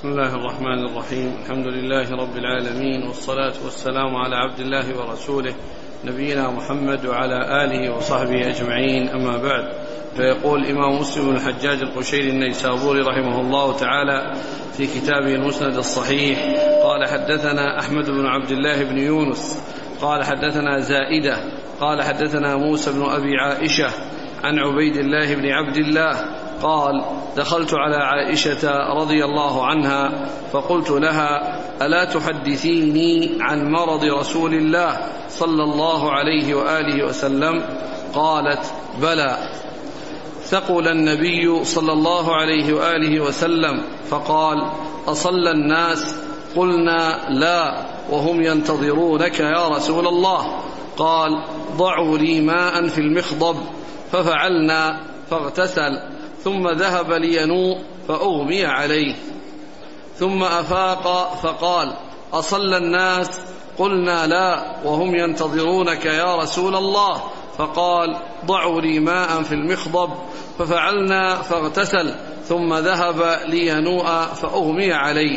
بسم الله الرحمن الرحيم. الحمد لله رب العالمين، والصلاة والسلام على عبد الله ورسوله نبينا محمد وعلى آله وصحبه أجمعين، أما بعد. فيقول الإمام مسلم بن الحجاج القشيري النيسابوري رحمه الله تعالى في كتابه المسند الصحيح قال: حدثنا أحمد بن عبد الله بن يونس قال حدثنا زائدة قال حدثنا موسى بن أبي عائشة عن عبيد الله بن عبد الله قال: دخلت على عائشة رضي الله عنها فقلت لها: ألا تحدثيني عن مرض رسول الله صلى الله عليه وآله وسلم؟ قالت: بلى. ثقل النبي صلى الله عليه وآله وسلم فقال: أصلى الناس؟ قلنا: لا، وهم ينتظرونك يا رسول الله. قال: ضعوا لي ماء في المخضب، ففعلنا فاغتسل، ثم ذهب لينوء فأغمي عليه، ثم أفاق فقال: أصلى الناس؟ قلنا: لا، وهم ينتظرونك يا رسول الله. فقال: ضعوا لي ماء في المخضب، ففعلنا فاغتسل، ثم ذهب لينوء فأغمي عليه،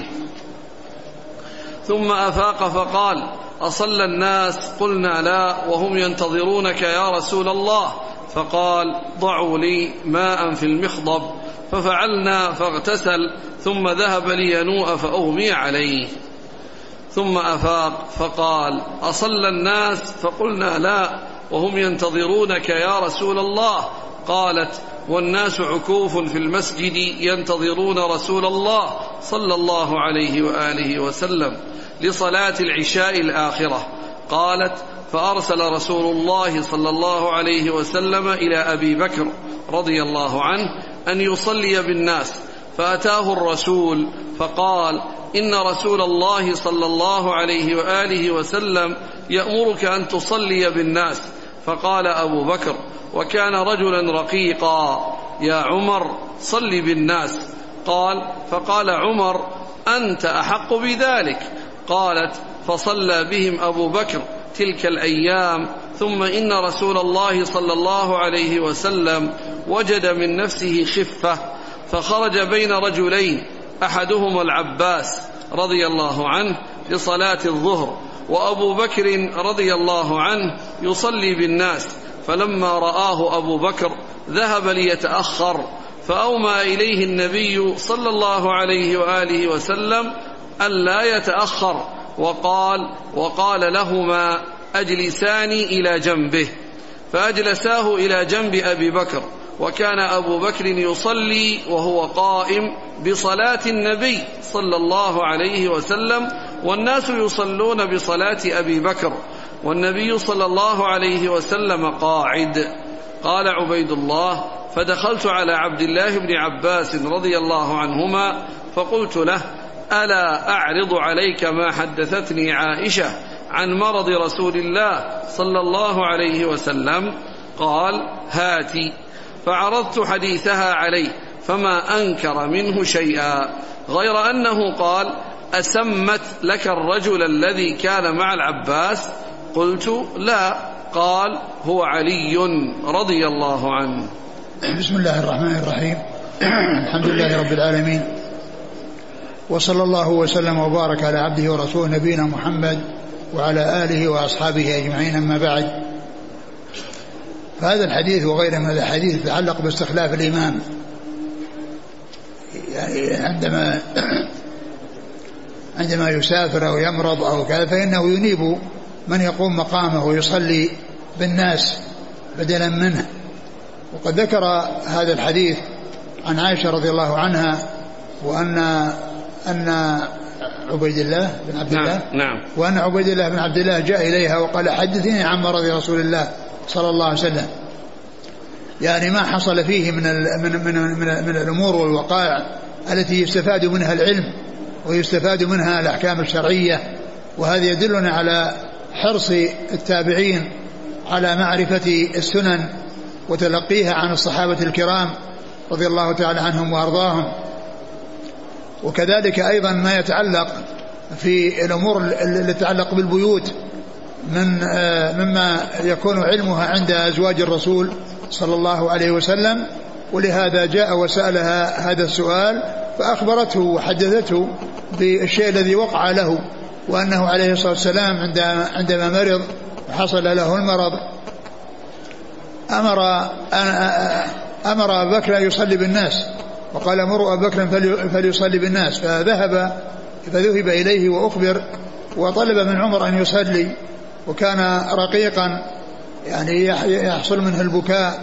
ثم أفاق فقال: أصلى الناس؟ قلنا: لا، وهم ينتظرونك يا رسول الله. فقال: ضعوا لي ماء في المخضب، ففعلنا فاغتسل، ثم ذهب لينوء فأغمي عليه، ثم أفاق فقال: أصلى الناس؟ فقلنا: لا، وهم ينتظرونك يا رسول الله. قالت: والناس عكوف في المسجد ينتظرون رسول الله صلى الله عليه وآله وسلم لصلاة العشاء الآخرة. قالت: فأرسل رسول الله صلى الله عليه وسلم إلى أبي بكر رضي الله عنه أن يصلي بالناس، فأتاه الرسول فقال: إن رسول الله صلى الله عليه وآله وسلم يأمرك أن تصلي بالناس. فقال أبو بكر، وكان رجلا رقيقا: يا عمر، صل بالناس. فقال عمر: أنت أحق بذلك. قالت: فصلى بهم أبو بكر تلك الأيام، ثم إن رسول الله صلى الله عليه وسلم وجد من نفسه خفة، فخرج بين رجلين، أحدهما العباس رضي الله عنه لصلاة الظهر، وأبو بكر رضي الله عنه يصلي بالناس، فلما رآه أبو بكر ذهب ليتأخر، فأومى إليه النبي صلى الله عليه وآله وسلم ألا يتأخر، وقال لهما: أجلساني إلى جنبه. فأجلساه إلى جنب أبي بكر، وكان أبو بكر يصلي وهو قائم بصلاة النبي صلى الله عليه وسلم، والناس يصلون بصلاة أبي بكر، والنبي صلى الله عليه وسلم قاعد. قال عبيد الله: فدخلت على عبد الله بن عباس رضي الله عنهما فقلت له: ألا أعرض عليك ما حدثتني عائشة عن مرض رسول الله صلى الله عليه وسلم؟ قال: هاتي. فعرضت حديثها عليه، فما أنكر منه شيئا، غير أنه قال: أسمت لك الرجل الذي كان مع العباس؟ قلت: لا. قال: هو علي رضي الله عنه. بسم الله الرحمن الرحيم. الحمد لله رب العالمين، وصلى الله وسلم وبارك على عبده ورسوله نبينا محمد وعلى آله وأصحابه أجمعين، أما بعد. فهذا الحديث وغيره من الحديث يتعلق باستخلاف الإمام، يعني عندما يسافر أو يمرض أو كذا، فإنه ينيب من يقوم مقامه ويصلي بالناس بدلا منه. وقد ذكر هذا الحديث عن عائشة رضي الله عنها، أن عبيد الله بن عبد الله وأن عبيد الله بن عبد الله جاء إليها وقال: حدثيني عن مرض رسول الله صلى الله عليه وسلم، يعني ما حصل فيه من الأمور والوقائع التي يستفاد منها العلم ويستفاد منها الأحكام الشرعية. وهذا يدلنا على حرص التابعين على معرفة السنن وتلقيها عن الصحابة الكرام رضي الله تعالى عنهم وأرضاهم. وكذلك أيضا ما يتعلق في الأمور التي تتعلق بالبيوت مما يكون علمها عند أزواج الرسول صلى الله عليه وسلم، ولهذا جاء وسألها هذا السؤال فأخبرته وحدثته بالشيء الذي وقع له، وأنه عليه الصلاة والسلام عندما مرض وحصل له المرض أمر أبا بكر أن يصلي بالناس، وقال مروا أبا بكر فليصلي بالناس، فذهب إليه وأخبر، وطلب من عمر أن يصلي، وكان رقيقا يعني يحصل منه البكاء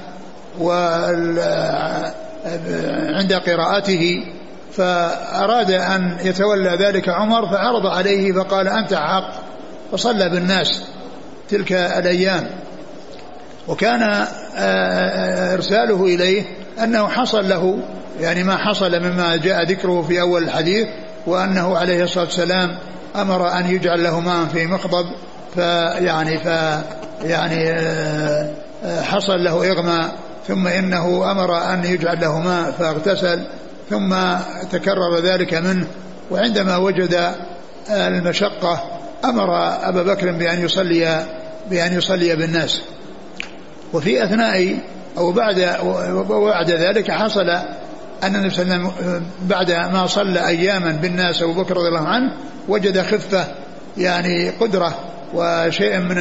عند قراءته، فأراد أن يتولى ذلك عمر، فعرض عليه فقال أنت حق، فصلى بالناس تلك الأيام. وكان إرساله إليه أنه حصل له يعني ما حصل مما جاء ذكره في أول الحديث، وأنه عليه الصلاة والسلام أمر أن يجعل له ماء في مخضب، يعني حصل له إغماء، ثم إنه أمر أن يجعل له ماء فاغتسل، ثم تكرر ذلك منه، وعندما وجد المشقة أمر أبا بكر بأن يصلي بالناس. وفي أثناء أو بعد ذلك حصل أن النبي صلى الله عليه وسلم بعد ما صلى أياما بالناس أبو بكر رضي الله عنه وجد خفة يعني قدرة وشيء من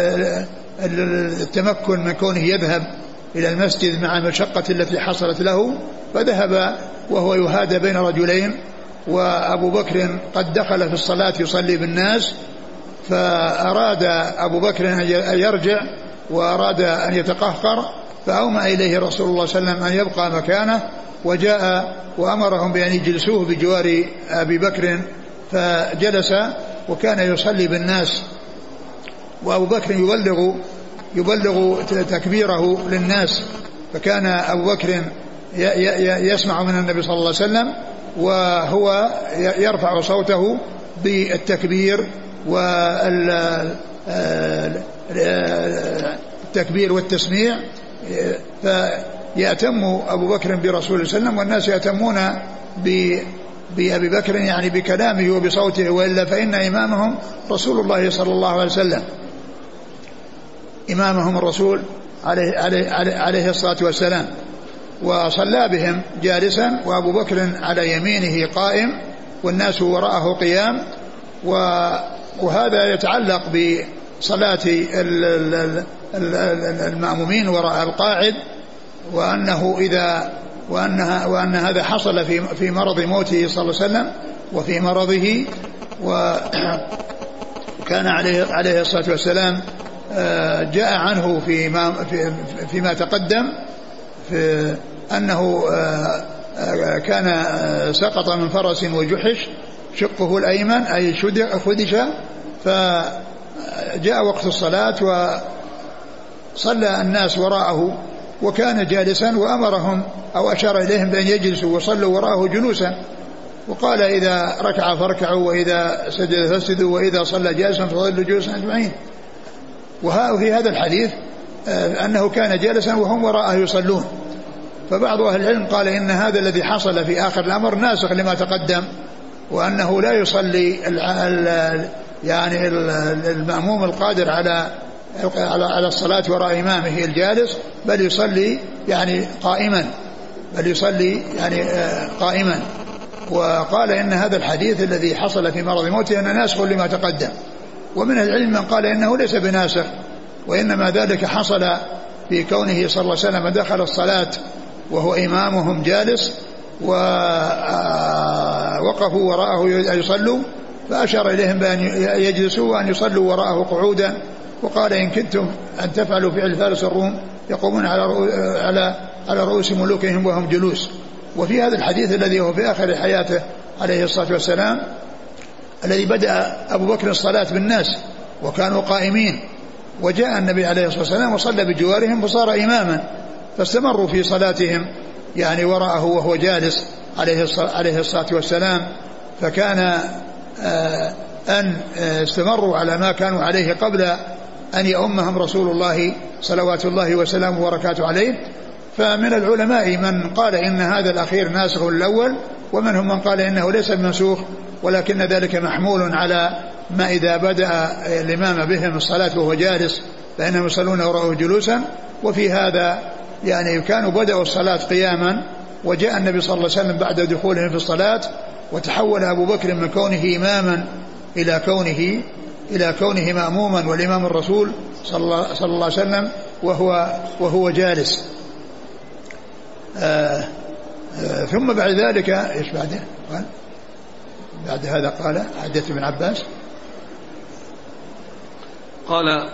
التمكن من كونه يذهب إلى المسجد مع المشقة التي حصلت له، فذهب وهو يهادى بين رجلين، وأبو بكر قد دخل في الصلاة يصلي بالناس، فأراد أبو بكر أن يرجع وأراد أن يتقهقر، فأومأ إليه رسول الله صلى الله عليه وسلم أن يبقى مكانه، وجاء وأمرهم بأن يجلسوه بجوار أبي بكر، فجلس وكان يصلي بالناس، وأبو بكر يبلغ تكبيره للناس، فكان أبو بكر يسمع من النبي صلى الله عليه وسلم وهو يرفع صوته بالتكبير والتكبير والتسميع، فيأتم أبو بكر برسول الله صلى الله عليه وسلم، والناس يأتمون بأبي بكر يعني بكلامه وبصوته، وإلا فإن إمامهم رسول الله صلى الله عليه وسلم، إمامهم الرسول عليه الصلاة والسلام. وصلى بهم جالسا وأبو بكر على يمينه قائم والناس وراءه قيام، وهذا يتعلق بصلاة المأمومين وراء القاعد، وأن هذا حصل في مرض موته صلى الله عليه وسلم وفي مرضه، وكان عليه الصلاة والسلام جاء عنه فيما تقدم في أنه كان سقط من فرس وجحش شقه الأيمن أي خدش، فجاء وقت الصلاة وصلى الناس وراءه وكان جالسا، وأمرهم أو أشار إليهم بأن يجلسوا وصلوا وراءه جلوسا، وقال إذا ركع فاركعوا وإذا سجد فاسجدوا وإذا صلى جالسا فصلوا جلوسا أجمعين. وفي هذا الحديث أنه كان جالسا وهم وراءه يصلون، فبعض أهل العلم قال إن هذا الذي حصل في آخر الأمر ناسخ لما تقدم، وأنه لا يصلي يعني المأموم القادر على الصلاة وراء إمامه الجالس، بل يصلي يعني قائما، وقال إن هذا الحديث الذي حصل في مرض موته أنه ناسخ لما تقدم. ومن العلم من قال إنه ليس بناسخ، وإنما ذلك حصل في كونه صلى الله عليه وسلم دخل الصلاة وهو إمامهم جالس، ووقفوا وراءه يصلوا، فأشار إليهم بأن يجلسوا وأن يصلوا وراءه قعودا، وقال إن كنتم أن تفعلوا فعل فارس الروم يقومون على رؤوس ملوكهم وهم جلوس. وفي هذا الحديث الذي هو في آخر حياته عليه الصلاة والسلام الذي بدأ أبو بكر الصلاة بالناس وكانوا قائمين، وجاء النبي عليه الصلاة والسلام وصلى بجوارهم فصار إماما، فاستمروا في صلاتهم يعني وراءه وهو جالس عليه الصلاة والسلام، فكان أن استمروا على ما كانوا عليه قبل أن يؤمهم رسول الله صلوات الله وسلامه وبركاته عليه. فمن العلماء من قال إن هذا الأخير ناسخ الأول، ومنهم من قال إنه ليس بمنسوخ، ولكن ذلك محمول على ما إذا بدأ الإمام بهم الصلاة وهو جالس فإنهم يصلون وراءه جلوسا. وفي هذا يعني كانوا بدأوا الصلاة قياما وجاء النبي صلى الله عليه وسلم بعد دخولهم في الصلاة، وتحول أبو بكر من كونه إماما إلى كونه مأموما، والإمام الرسول صلى الله عليه وسلم وهو جالس. ثم بعد ذلك إيش بعده؟ بعد هذا قال حدث ابن عباس قال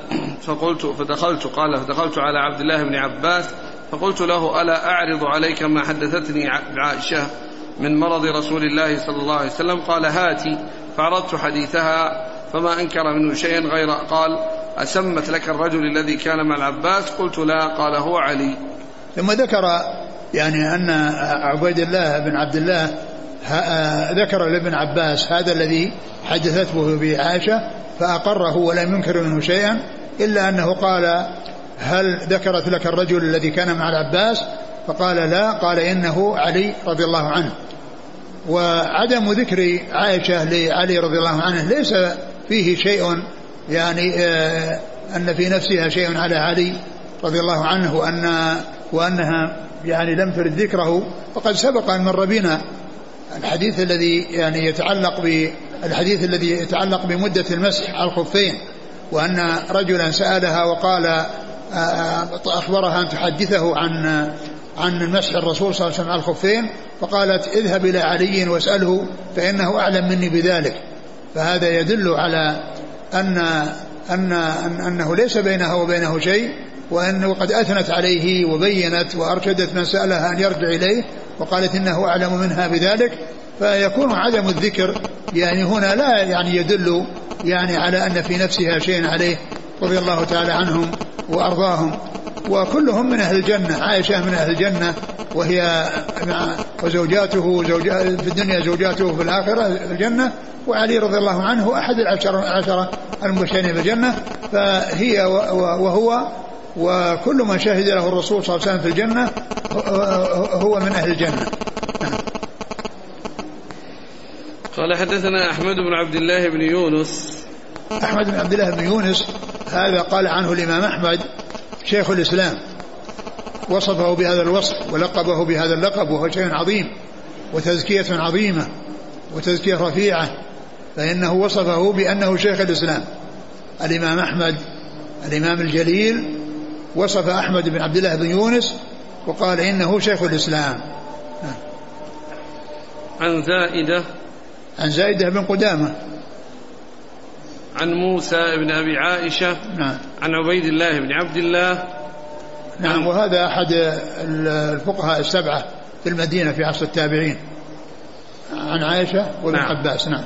فدخلت على عبد الله بن عباس فقلت له: ألا أعرض عليك ما حدثتني عائشة من مرض رسول الله صلى الله عليه وسلم؟ قال: هاتي. فعرضت حديثها فما أنكر منه شيئا غير قال: أسمت لك الرجل الذي كان مع العباس؟ قلت: لا. قال: هو علي. ثم ذكر يعني أن عبيد الله بن عبد الله ذكر لابن عباس هذا الذي حدثته بعائشة فأقره ولم ينكر منه شيئا، إلا أنه قال: هل ذكرت لك الرجل الذي كان مع العباس؟ فقال: لا. قال: إنه علي رضي الله عنه. وعدم ذكر عائشة لعلي رضي الله عنه ليس فيه شيء يعني أن في نفسها شيء على علي رضي الله عنه وأنها يعني لم ترد ذكره، فقد سبق أن مر بنا الحديث الذي يعني يتعلق بمدة المسح على الخفين، وأن رجلا سألها وقال أخبرها أن تحدثه عن مسح الرسول صلى الله عليه وسلم على الخفين، فقالت: اذهب إلى علي واسأله فإنه أعلم مني بذلك. فهذا يدل على أنه ليس بينها وبينه شيء، وأنه قد أثنت عليه وبينت وأرشدت من سألها أن يرجع إليه، وقالت إنه أعلم منها بذلك. فيكون عدم الذكر يعني هنا لا يعني يدل يعني على أن في نفسها شيء عليه رضي الله تعالى عنهم وأرضاهم. وكلهم من أهل الجنة، عائشة من أهل الجنة وهي وزوجاته في الدنيا زوجاته في الآخرة في الجنة، وعلي رضي الله عنه أحد العشرة المبشرين بالجنة، فهي وهو وكل من شهد له الرسول صلى الله عليه وسلم في الجنة هو من أهل الجنة. قال: حدثنا أحمد بن عبد الله بن يونس. أحمد بن عبد الله بن يونس هذا قال عنه الإمام أحمد شيخ الإسلام، وصفه بهذا الوصف ولقبه بهذا اللقب، وهو شيء عظيم وتزكية عظيمة وتزكية رفيعة، فإنه وصفه بأنه شيخ الإسلام. الإمام أحمد الإمام الجليل وصف أحمد بن عبد الله بن يونس وقال إنه شيخ الإسلام. عن زائدة بن قدامة عن موسى بن أبي عائشة. نعم. عن عبيد الله بن عبد الله. نعم. وهذا أحد الفقهاء السبعة في المدينة في عصر التابعين، عن عائشة وابن عباس. نعم.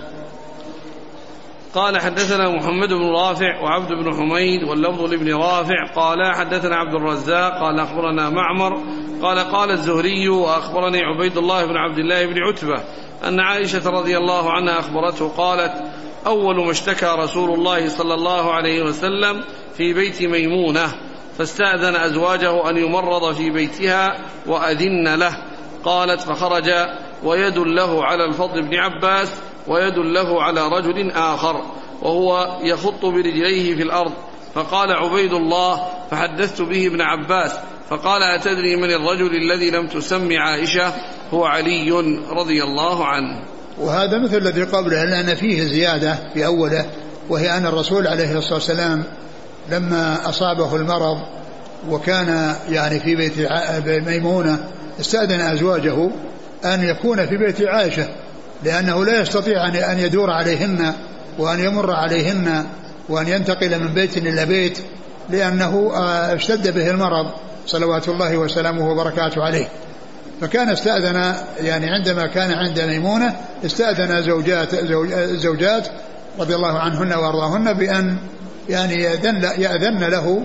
قال: حدثنا محمد بن رافع وعبد بن حميد واللفظ لابن رافع قال: حدثنا عبد الرزاق قال: أخبرنا معمر قال الزهري وأخبرني عبيد الله بن عبد الله بن عتبة أن عائشة رضي الله عنها أخبرته قالت: أول ما اشتكى رسول الله صلى الله عليه وسلم في بيت ميمونة فاستأذن أزواجه أن يمرض في بيتها وأذن له. قالت: فخرج ويد له على الفضل بن عباس ويد له على رجل آخر وهو يخط برجليه في الأرض، فقال عبيد الله فحدثت به ابن عباس فقال: أتدري من الرجل الذي لم تسمي عائشة؟ هو علي رضي الله عنه. وهذا مثل الذي قبله، لأن فيه زيادة في أوله، وهي أن الرسول عليه الصلاة والسلام لما أصابه المرض وكان يعني في بيت ميمونة استأذن أزواجه أن يكون في بيت عائشة، لأنه لا يستطيع أن يدور عليهن وأن يمر عليهن وأن ينتقل من بيت إلى بيت، لأنه اشتد به المرض صلوات الله وسلامه وبركاته عليه. فكان استأذن يعني عندما كان عند ميمونة استأذن زوجات رضي الله عنهن وأرضاهن بأن يعني يأذن له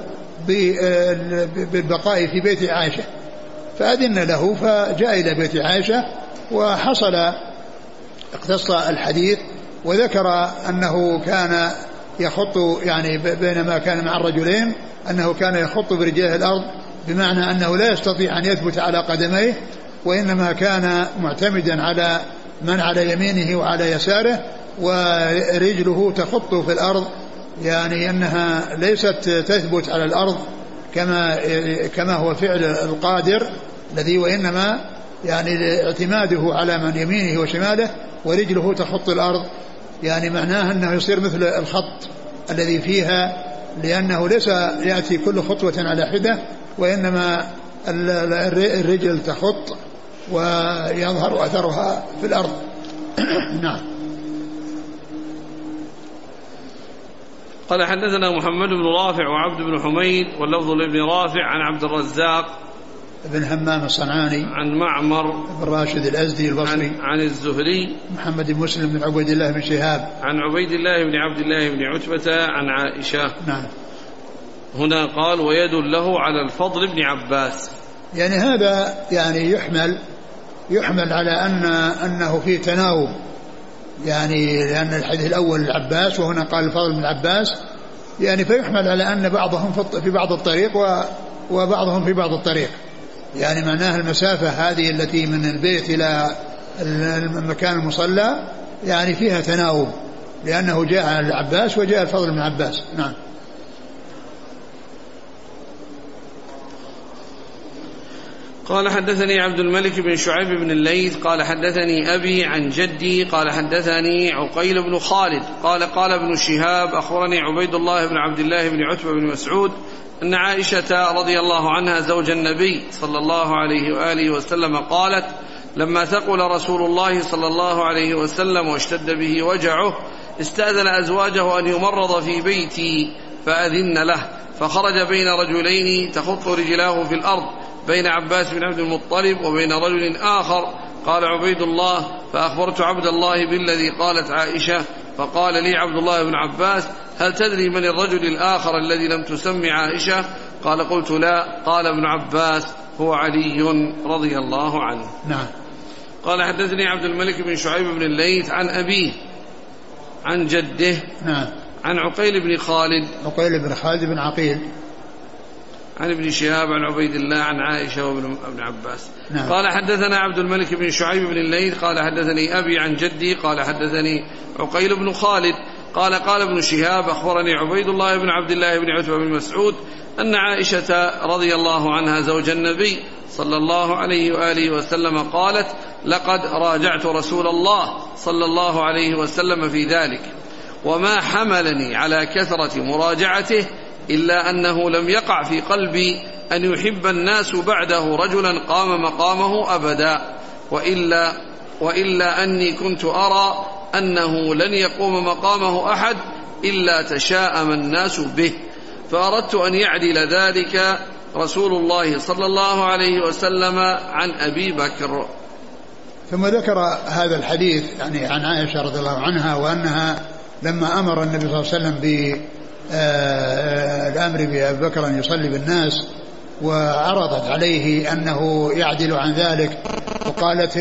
بالبقاء في بيت عائشة، فأذن له فجاء إلى بيت عائشة وحصل اقتص الحديث وذكر أنه كان يخط يعني بينما كان مع الرجلين أنه كان يخط برجليه الأرض، بمعنى أنه لا يستطيع أن يثبت على قدميه، وإنما كان معتمدا على من على يمينه وعلى يساره، ورجله تخط في الأرض، يعني أنها ليست تثبت على الأرض كما هو فعل القادر الذي، وإنما يعني اعتماده على من يمينه وشماله ورجله تخط الأرض، يعني معناه أنه يصير مثل الخط الذي فيها، لأنه ليس يأتي كل خطوة على حدة، وإنما الرجل تخط ويظهر أثرها في الأرض. نعم. قال حدثنا محمد بن رافع وعبد بن حميد واللفظ لابن رافع عن عبد الرزاق بن همام الصنعاني عن معمر بن راشد الأزدي البصري عن الزهري محمد بن مسلم بن عبيد الله بن شهاب عن عبيد الله بن عبد الله بن عتبة عن عائشة. نعم. هنا قال ويد له على الفضل بن عباس، يعني هذا يعني يحمل على أنه في تناوب، يعني لأن الحديث الأول العباس وهنا قال الفضل بن عباس، يعني فيحمل على أن بعضهم في بعض الطريق وبعضهم في بعض الطريق، يعني معناها المسافة هذه التي من البيت إلى المكان المصلى يعني فيها تناوب، لأنه جاء عن العباس وجاء الفضل بن عباس. نعم. قال حدثني عبد الملك بن شعيب بن الليث قال حدثني أبي عن جدي قال حدثني عقيل بن خالد قال قال ابن شهاب أخبرني عبيد الله بن عبد الله بن عتبة بن مسعود أن عائشة رضي الله عنها زوج النبي صلى الله عليه وآله وسلم قالت لما ثقل رسول الله صلى الله عليه وسلم واشتد به وجعه استأذن أزواجه أن يمرض في بيتي فأذن له، فخرج بين رجلين تخط رجلاه في الأرض بين عباس بن عبد المطلب وبين رجل آخر. قال عبيد الله فأخبرت عبد الله بالذي قالت عائشة، فقال لي عبد الله بن عباس هل تدري من الرجل الآخر الذي لم تسمي عائشة؟ قال قلت لا. قال ابن عباس هو علي رضي الله عنه. نعم. قال حدثني عبد الملك بن شعيب بن الليث عن أبيه عن جده. نعم. عن عقيل بن خالد بن عقيل عن ابن شهاب عن عبيد الله عن عائشة وابن عباس. نعم. قال حدثنا عبد الملك بن شعيب بن الليث قال حدثني أبي عن جدي قال حدثني عقيل بن خالد قال قال ابن شهاب أخبرني عبيد الله بن عبد الله بن عتبة بن مسعود أن عائشة رضي الله عنها زوج النبي صلى الله عليه وآله وسلم قالت لقد راجعت رسول الله صلى الله عليه وسلم في ذلك، وما حملني على كثرة مراجعته إلا أنه لم يقع في قلبي أن يحب الناس بعده رجلا قام مقامه أبدا، وإلا أني كنت أرى أنه لن يقوم مقامه أحد إلا تشاءم الناس به، فأردت أن يعدل ذلك رسول الله صلى الله عليه وسلم عن أبي بكر. ثم ذكر هذا الحديث يعني عن عائشة رضي الله عنها، وأنها لما أمر النبي صلى الله عليه وسلم بالأمر بأبي بكر أن يصلي بالناس وعرضت عليه أنه يعدل عن ذلك، وقالت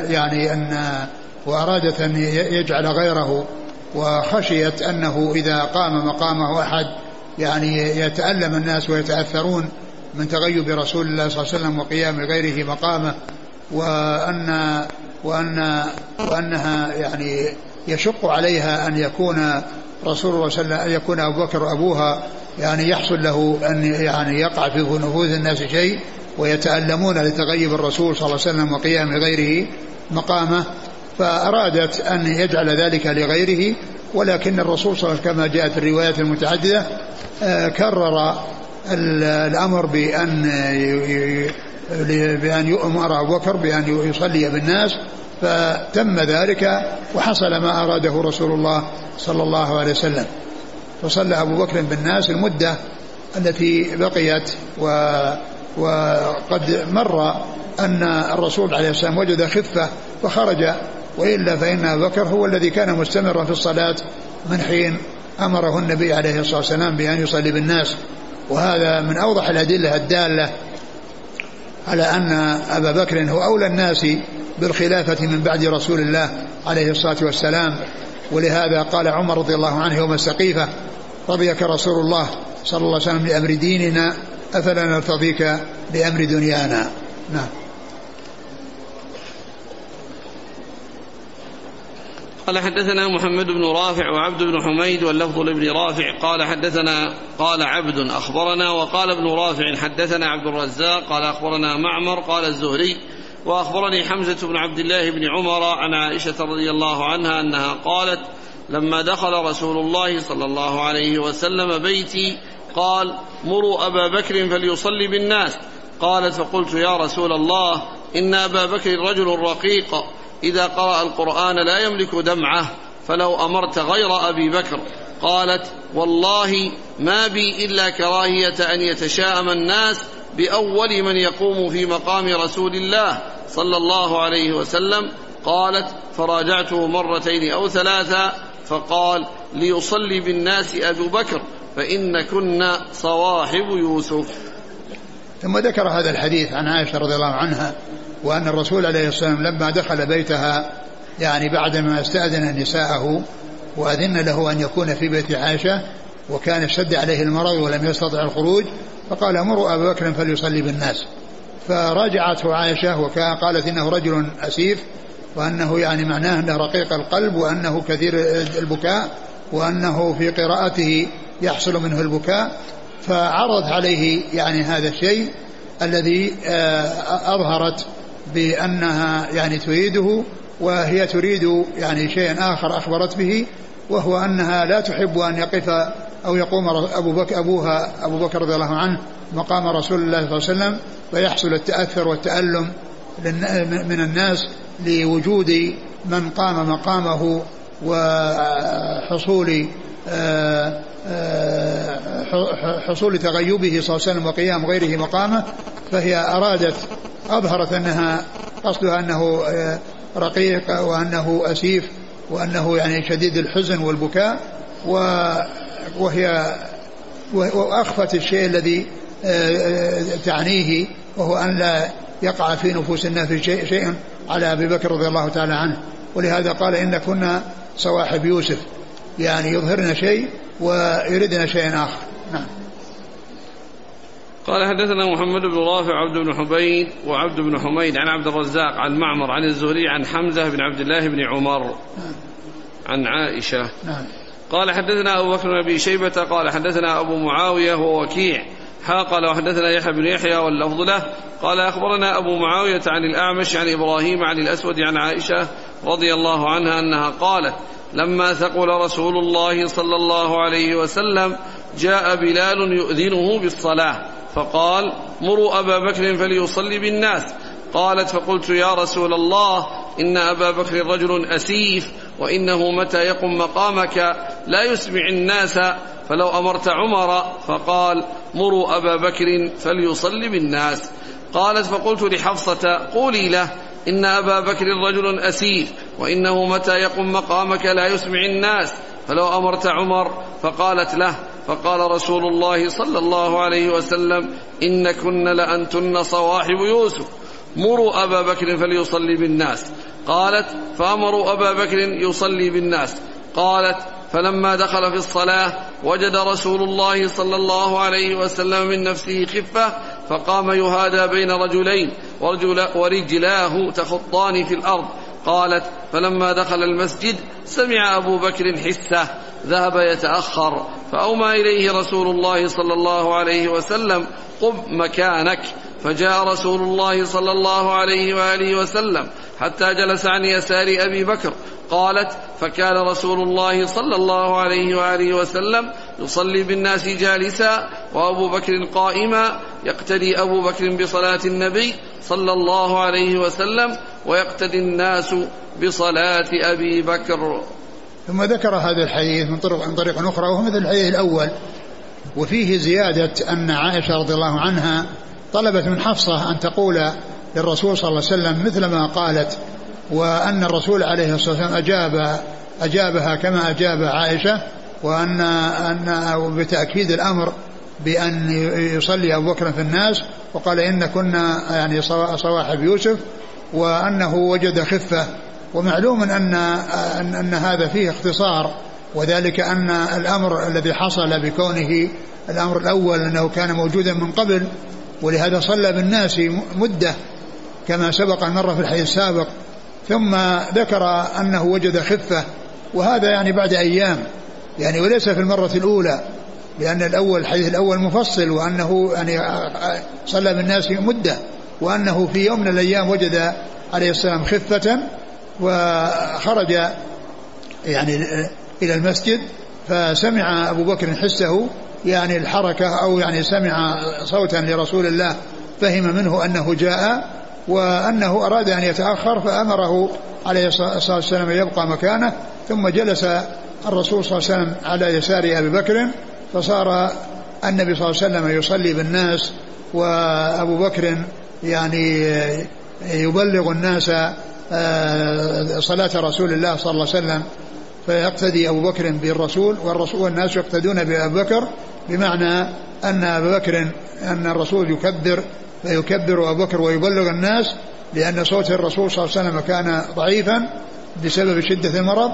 وأرادت أن يجعل غيره، وخشيت أنه إذا قام مقامه أحد يعني يتألم الناس ويتأثرون من تغيب رسول الله صلى الله عليه وسلم وقيام غيره مقامه، وأنها يعني يشق عليها أن يكون رسول الله صلى الله عليه وسلم أن يكون أبو بكر أبوها، يعني يحصل له أن يعني يقع في نفوذ الناس شيء ويتألمون لتغيب الرسول صلى الله عليه وسلم وقيام غيره مقامه، فأرادت أن يجعل ذلك لغيره، ولكن الرسول صلى الله عليه وسلم كما جاءت الروايات المتعددة كرر الأمر بأن يؤمر أبو بكر بأن يصلي بالناس، فتم ذلك وحصل ما أراده رسول الله صلى الله عليه وسلم، فصلى أبو بكر بالناس المدة التي بقيت. وقد مر أن الرسول عليه السلام وجد خفة فخرج، وإلا فإن أبو بكر هو الذي كان مستمرا في الصلاة من حين أمره النبي عليه الصلاة والسلام بأن يصلي بالناس. وهذا من أوضح الأدلة الدالة على أن أبا بكر هو أولى الناس بالخلافة من بعد رسول الله عليه الصلاة والسلام. ولهذا قال عمر رضي الله عنه يوم السقيفة رضيك رسول الله صلى الله عليه وسلم لأمر ديننا أفلا نرتضيك لأمر دنيانا. نعم. قال حدثنا محمد بن رافع وعبد بن حميد واللفظ لابن رافع قال حدثنا قال عبد أخبرنا، وقال ابن رافع حدثنا عبد الرزاق قال أخبرنا معمر قال الزهري وأخبرني حمزة بن عبد الله بن عمر عن عائشة رضي الله عنها أنها قالت لما دخل رسول الله صلى الله عليه وسلم بيتي قال مروا أبا بكر فليصلي بالناس. قالت فقلت يا رسول الله إن أبا بكر رجل رقيق إذا قرأ القرآن لا يملك دمعه فلو أمرت غير أبي بكر. قالت والله ما بي إلا كراهية أن يتشاءم الناس بأول من يقوم في مقام رسول الله صلى الله عليه وسلم. قالت فراجعته مرتين أو ثلاثا فقال ليصلي بالناس أبو بكر فإن كنا صواحب يوسف. ثم ذكر هذا الحديث عن عائشة رضي الله عنها وأن الرسول عليه الصلاة والسلام لما دخل بيتها يعني بعدما استأذن نساءه وأذن له أن يكون في بيت عائشة وكان اشتد عليه المرض ولم يستطع الخروج فقال مروا أبا بكر فليصلي بالناس. فراجعته عائشة وكان قالت إنه رجل أسيف وأنه يعني معناه أنه رقيق القلب وأنه كثير البكاء وأنه في قراءته يحصل منه البكاء. فعرض عليه يعني هذا الشيء الذي أظهرت بأنها يعني تريده وهي تريد يعني شيئا آخر أخبرت به وهو أنها لا تحب أن يقف أو يقوم أبو بكر رضي الله عنه مقام رسول الله صلى الله عليه وسلم ويحصل التأثر والتألم من الناس لوجود من قام مقامه وحصول تغيبه صلى الله عليه وسلم وقيام غيره مقامه. فهي أرادت أظهرت أنها قصدها أنه رقيق وأنه أسيف وأنه يعني شديد الحزن والبكاء وأخفت الشيء الذي تعنيه وهو أن لا يقع في نفوس الناس شيء على أبي بكر رضي الله تعالى عنه. ولهذا قال إن كنا صواحب يوسف يعني يظهرنا شيء ويردنا شيء آخر. نعم. قال حدثنا محمد بن رافع عبد بن حميد وعبد بن حميد عن عبد الرزاق عن معمر عن الزهري عن حمزة بن عبد الله بن عمر عن عائشة. قال حدثنا أبو بكر بن أبي شيبة قال حدثنا أبو معاوية ووكيع قال وحدثنا يحيى بن يحيى واللفظ له قال أخبرنا أبو معاوية عن الأعمش عن إبراهيم عن الأسود عن عائشة رضي الله عنها أنها قالت لما ثقل رسول الله صلى الله عليه وسلم جاء بلال يؤذنه بالصلاة فقال مروا أبا بكر فليصلي بالناس. قالت فقلت يا رسول الله إن أبا بكر رجل أسيف وإنه متى يقم مقامك لا يسمع الناس فلو أمرت عمر. فقال مروا أبا بكر فليصلي بالناس. قالت فقلت لحفصة قولي له إن أبا بكر رجل أسيف وإنه متى يقم مقامك لا يسمع الناس فلو أمرت عمر. فقالت له فقال رسول الله صلى الله عليه وسلم إن كن لأنتن صواحب يوسف مروا أبا بكر فليصلي بالناس. قالت فأمروا أبا بكر يصلي بالناس. قالت فلما دخل في الصلاة وجد رسول الله صلى الله عليه وسلم من نفسه خفة فقام يهادى بين رجلين ورجلاه تخطان في الأرض. قالت فلما دخل المسجد سمع أبو بكر حسه ذهب يتأخر فأومى إليه رسول الله صلى الله عليه وسلم قم مكانك. فجاء رسول الله صلى الله عليه وآله وسلم حتى جلس عن يسار أبي بكر. قالت فكان رسول الله صلى الله عليه وآله وسلم يصلي بالناس جالسا وأبو بكر قائما يقتدي أبو بكر بصلاة النبي صلى الله عليه وسلم ويقتدي الناس بصلاة أبي بكر. ثم ذكر هذا الحديث من طريق أخرى وهو مثل الحديث الأول وفيه زيادة أن عائشة رضي الله عنها طلبت من حفصة أن تقول للرسول صلى الله عليه وسلم مثل ما قالت وأن الرسول عليه الصلاة والسلام أجابها كما أجاب عائشة وأن بتأكيد الأمر بأن يصلي أبو بكر في الناس وقال إن كنا يعني صواحب يوسف وأنه وجد خفة. ومعلوم أن هذا فيه اختصار وذلك أن الأمر الذي حصل بكونه الأمر الأول أنه كان موجودا من قبل ولهذا صلى بالناس مدة كما سبق المرة في الحديث السابق ثم ذكر أنه وجد خفة وهذا يعني بعد أيام يعني وليس في المرة الأولى لأن الحديث الأول مفصل وأنه يعني صلى بالناس مدة وأنه في يوم من الأيام وجد عليه السلام خفة وخرج يعني إلى المسجد، فسمع أبو بكر حسه يعني الحركة أو يعني سمع صوتا لرسول الله، فهم منه أنه جاء وأنه أراد أن يتأخر، فأمره عليه الصلاة والسلام يبقى مكانه، ثم جلس الرسول صلى الله عليه وسلم على يسار أبي بكر، فصار النبي صلى الله عليه وسلم يصلي بالناس وأبو بكر يعني يبلغ الناس صلاة رسول الله صلى الله عليه وسلم، فيقتدي أبو بكر بالرسول والناس يقتدون بأبي بكر، بمعنى أن أبي بكر أن الرسول يكبر فيكبر أبو بكر ويبلغ الناس، لأن صوت الرسول صلى الله عليه وسلم كان ضعيفا بسبب شدة المرض،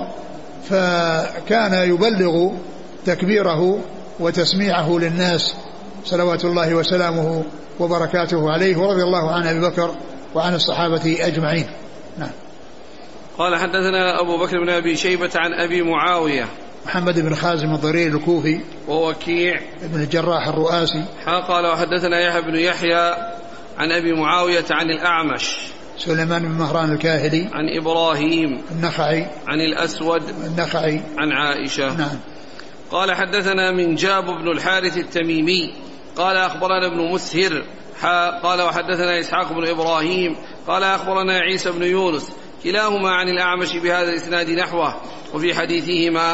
فكان يبلغ تكبيره وتسميعه للناس صلوات الله وسلامه وبركاته عليه، ورضي الله عن أبي بكر وعن الصحابة أجمعين. نعم. قال حدثنا أبو بكر بن أبي شيبة عن أبي معاوية محمد بن خازم الضرير الكوفي ووكيع بن الجراح الرؤاسي. قال وحدثنا يحيى بن يحيى عن أبي معاوية عن الأعمش سليمان بن مهران الكاهلي عن إبراهيم النخعي عن الأسود النخعي عن عائشة. نعم. قال حدثنا منجاب بن الحارث التميمي قال أخبرنا ابن مسهر قال وحدثنا إسحاق بن إبراهيم قال أخبرنا عيسى بن يونس كلاهما عن الأعمش بهذا الإسناد نحوه. وفي حديثهما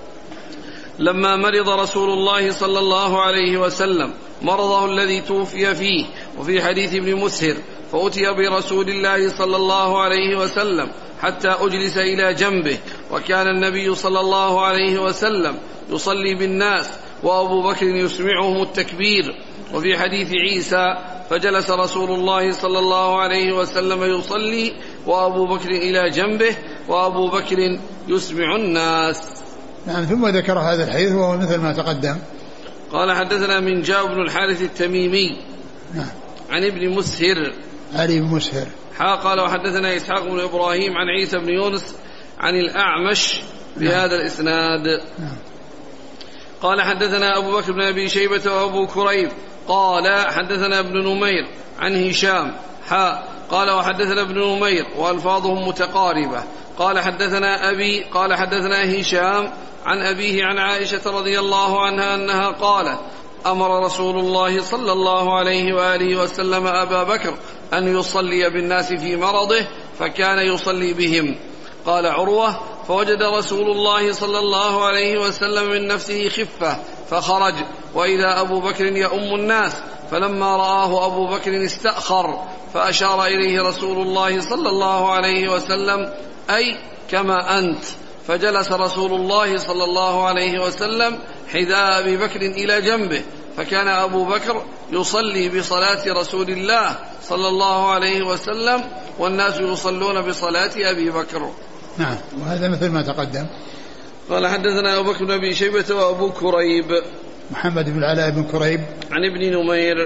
لما مرض رسول الله صلى الله عليه وسلم مرضه الذي توفي فيه. وفي حديث ابن مسهر فأتي برسول الله صلى الله عليه وسلم حتى أجلس إلى جنبه، وكان النبي صلى الله عليه وسلم يصلي بالناس وأبو بكر يسمعهم التكبير. وفي حديث عيسى فجلس رسول الله صلى الله عليه وسلم يصلي وأبو بكر إلى جنبه وأبو بكر يسمع الناس. نعم. ثم ذكر هذا الحديث وهو مثل ما تقدم. قال حدثنا منجاب بن الحارث التميمي نعم عن ابن مسهر علي بن مسهر قال وحدثنا إسحاق بن إبراهيم عن عيسى بن يونس عن الأعمش بهذا الإسناد. نعم. قال حدثنا أبو بكر بن أبي شيبة وأبو كريب قال حدثنا ابن نمير عن هشام قال وحدثنا ابن نمير وألفاظهم متقاربة قال حدثنا أبي قال حدثنا هشام عن أبيه عن عائشة رضي الله عنها أنها قالت أمر رسول الله صلى الله عليه وآله وسلم أبا بكر أن يصلي بالناس في مرضه فكان يصلي بهم. قال عروة فوجد رسول الله صلى الله عليه وسلم من نفسه خفة فخرج وإذا أبو بكر يؤم الناس، فلما رآه أبو بكر استأخر فأشار إليه رسول الله صلى الله عليه وسلم أي كما أنت، فجلس رسول الله صلى الله عليه وسلم حذاء أبي بكر إلى جنبه، فكان أبو بكر يصلي بصلاة رسول الله صلى الله عليه وسلم والناس يصلون بصلاة أبي بكر. نعم. وهذا مثل ما تقدم. قال حدثنا أبو بكر بن أبي شيبة وأبو كريب محمد بن العلاء بن كريب عن ابن نمير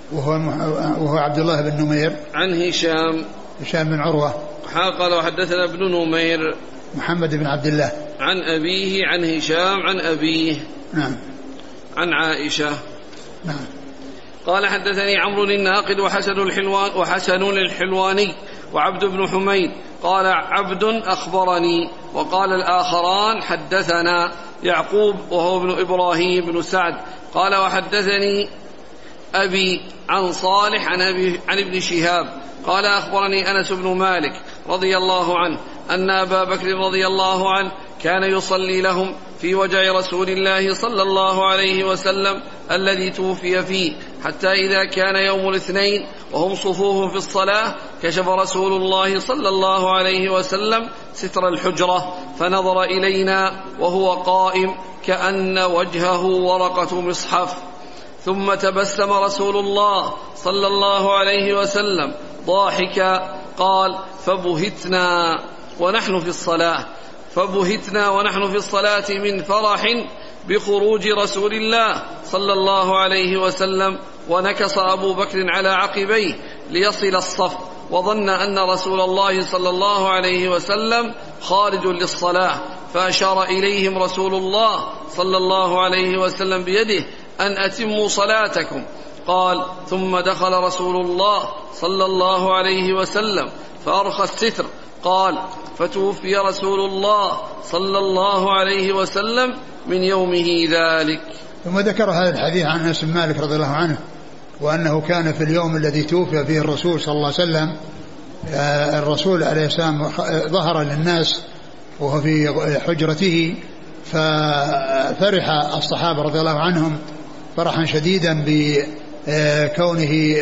وهو عبد الله بن نمير عن هشام بن عروة قال وحدثنا ابن نمير محمد بن عبد الله عن أبيه عن هشام عن أبيه نعم عن عائشة. نعم. قال حدثني عمرو الناقد وحسن الحلواني وعبد بن حميد قال عبد أخبرني، وقال الآخران حدثنا يعقوب وهو ابن إبراهيم بن سعد قال وحدثني أبي عن صالح عن ابن شهاب قال أخبرني أنس بن مالك رضي الله عنه أن أبا بكر رضي الله عنه كان يصلي لهم في وجع رسول الله صلى الله عليه وسلم الذي توفي فيه، حتى إذا كان يوم الاثنين وهم صفوف في الصلاة كشف رسول الله صلى الله عليه وسلم ستر الحجرة فنظر إلينا وهو قائم كأن وجهه ورقة مصحف، ثم تبسم رسول الله صلى الله عليه وسلم ضاحكا قال فبهتنا ونحن في الصلاة من فرح بخروج رسول الله صلى الله عليه وسلم، ونكص أبو بكر على عقبيه ليصل الصف، وظن أن رسول الله صلى الله عليه وسلم خارج للصلاة، فأشار إليهم رسول الله صلى الله عليه وسلم بيده أن أتموا صلاتكم. قال ثم دخل رسول الله صلى الله عليه وسلم فأرخى الستر. قال فتوفي رسول الله صلى الله عليه وسلم من يومه ذلك. ثم ذكر هذا الحديث عن أنس بن مالك رضي الله عنه وأنه كان في اليوم الذي توفي فيه الرسول صلى الله عليه وسلم الرسول عليه السلام ظهر للناس وهو في حجرته، ففرح الصحابة رضي الله عنهم فرحا شديدا بكونه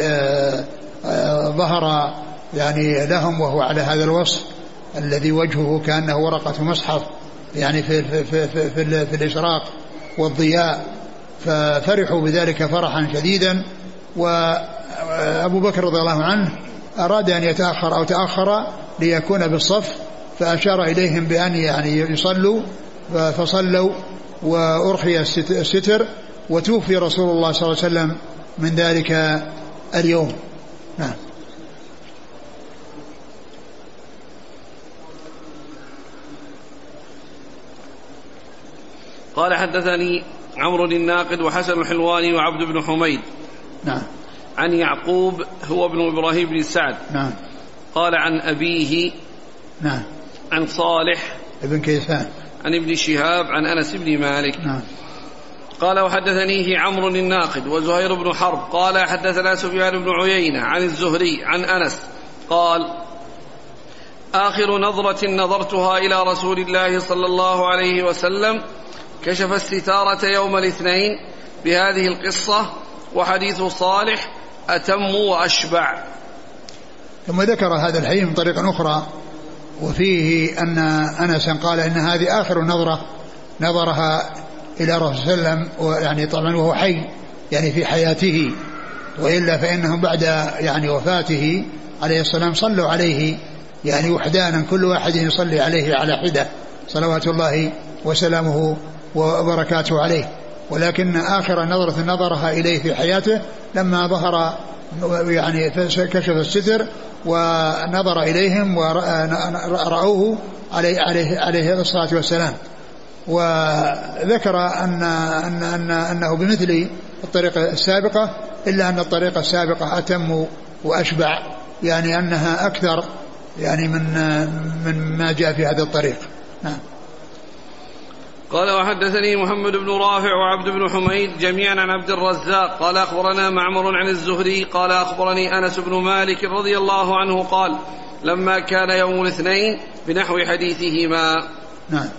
ظهر يعني لهم وهو على هذا الوصف الذي وجهه كأنه ورقة مصحف يعني في الإشراق والضياء، ففرحوا بذلك فرحا شديدا. وأبو بكر رضي الله عنه أراد أن يتأخر أو تأخر ليكون بالصف، فأشار إليهم بأن يعني يصلوا فصلوا وأرخي الستر، وتوفي رسول الله صلى الله عليه وسلم من ذلك اليوم. نعم. قال حدثني عمرو الناقد وحسن الحلواني وعبد بن حميد. نعم. عن يعقوب هو ابن إبراهيم بن سعد. نعم. قال عن أبيه. نعم. عن صالح ابن كيسان عن ابن شهاب عن أنس بن مالك. نعم. قال وحدثنيه عمرو الناقد وزهير بن حرب قال حدثنا سفيان بن عيينة عن الزهري عن أنس قال آخر نظرة نظرتها إلى رسول الله صلى الله عليه وسلم كشف الستارة يوم الاثنين بهذه القصة، وحديث صالح أتم وأشبع. ثم ذكر هذا الحديث من طريق أخرى وفيه أن أنس قال إن هذه آخر نظرة نظرها إلى رسول الله صلى الله عليه وسلم، ويعني طبعا وهو حي يعني في حياته، وإلا فإنهم بعد يعني وفاته عليه السلام صلوا عليه يعني وحدانا كل واحد يصلي عليه على حدة صلوات الله وسلامه وبركاته عليه، ولكن آخر نظرة نظرها إليه في حياته لما ظهر يعني كشف الستر ونظر إليهم ورأوه عليه الصلاة والسلام. وذكر أنه بمثل الطريقة السابقة، إلا أن الطريقة السابقة أتم وأشبع، يعني أنها أكثر يعني من ما جاء في هذا الطريق. نعم. قال وحدثني محمد بن رافع وعبد بن حميد جميعا عن عبد الرزاق قال أخبرنا معمر عن الزهري قال أخبرني أنس بن مالك رضي الله عنه قال لما كان يوم الاثنين بنحو حديثهما. نعم.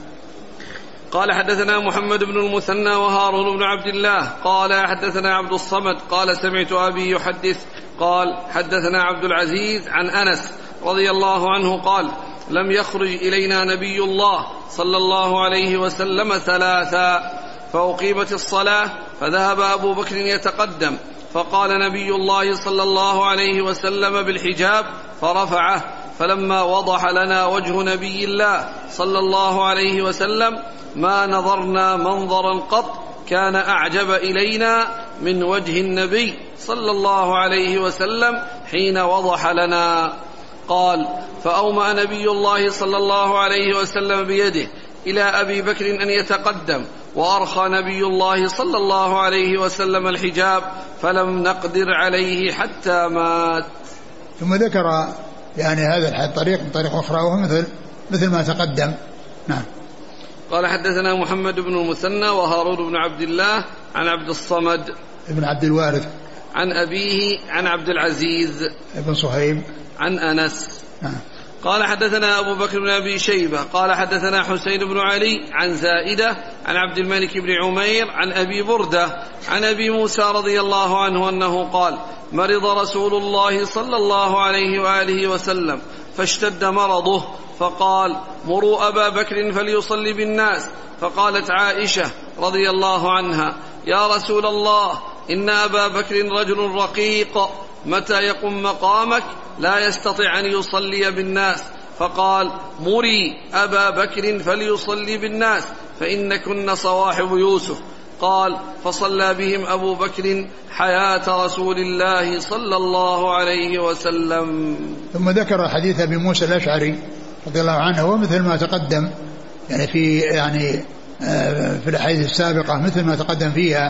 قال حدثنا محمد بن المثنى وهارون بن عبد الله قال حدثنا عبد الصمد قال سمعت أبي يحدث قال حدثنا عبد العزيز عن أنس رضي الله عنه قال لم يخرج إلينا نبي الله صلى الله عليه وسلم ثلاثا، فأقيمت الصلاة فذهب أبو بكر يتقدم، فقال نبي الله صلى الله عليه وسلم بالحجاب فرفعه، فلما وضح لنا وجه نبي الله صلى الله عليه وسلم ما نظرنا منظرا قط كان أعجب إلينا من وجه النبي صلى الله عليه وسلم حين وضح لنا. قال فأومأ نبي الله صلى الله عليه وسلم بيده إلى أبي بكر أن يتقدم، وأرخى نبي الله صلى الله عليه وسلم الحجاب فلم نقدر عليه حتى مات. ثم ذكر يعني هذا الطريق من طريق أخرى وهو مثل ما تقدم. نعم. قال حدثنا محمد بن المثنى وهارون بن عبد الله عن عبد الصمد ابن عبد الوارث عن أبيه عن عبد العزيز ابن صهيب عن أنس. نعم. قال حدثنا أبو بكر بن أبي شيبة قال حدثنا حسين بن علي عن زائدة عن عبد الملك بن عمير عن أبي بردة عن أبي موسى رضي الله عنه أنه قال مرض رسول الله صلى الله عليه وآله وسلم فاشتد مرضه، فقال مروا أبا بكر فليصلي بالناس، فقالت عائشة رضي الله عنها يا رسول الله إن أبا بكر رجل رقيق متى يقم مقامك لا يستطيع أن يصلي بالناس، فقال مري أبا بكر فليصلي بالناس فإنكن صواحب يوسف. قال فصلى بهم أبو بكر حياة رسول الله صلى الله عليه وسلم. ثم ذكر حديث أبي موسى الأشعري رضي الله عنه ومثل ما تقدم يعني في الأحاديث السابقة مثل ما تقدم فيها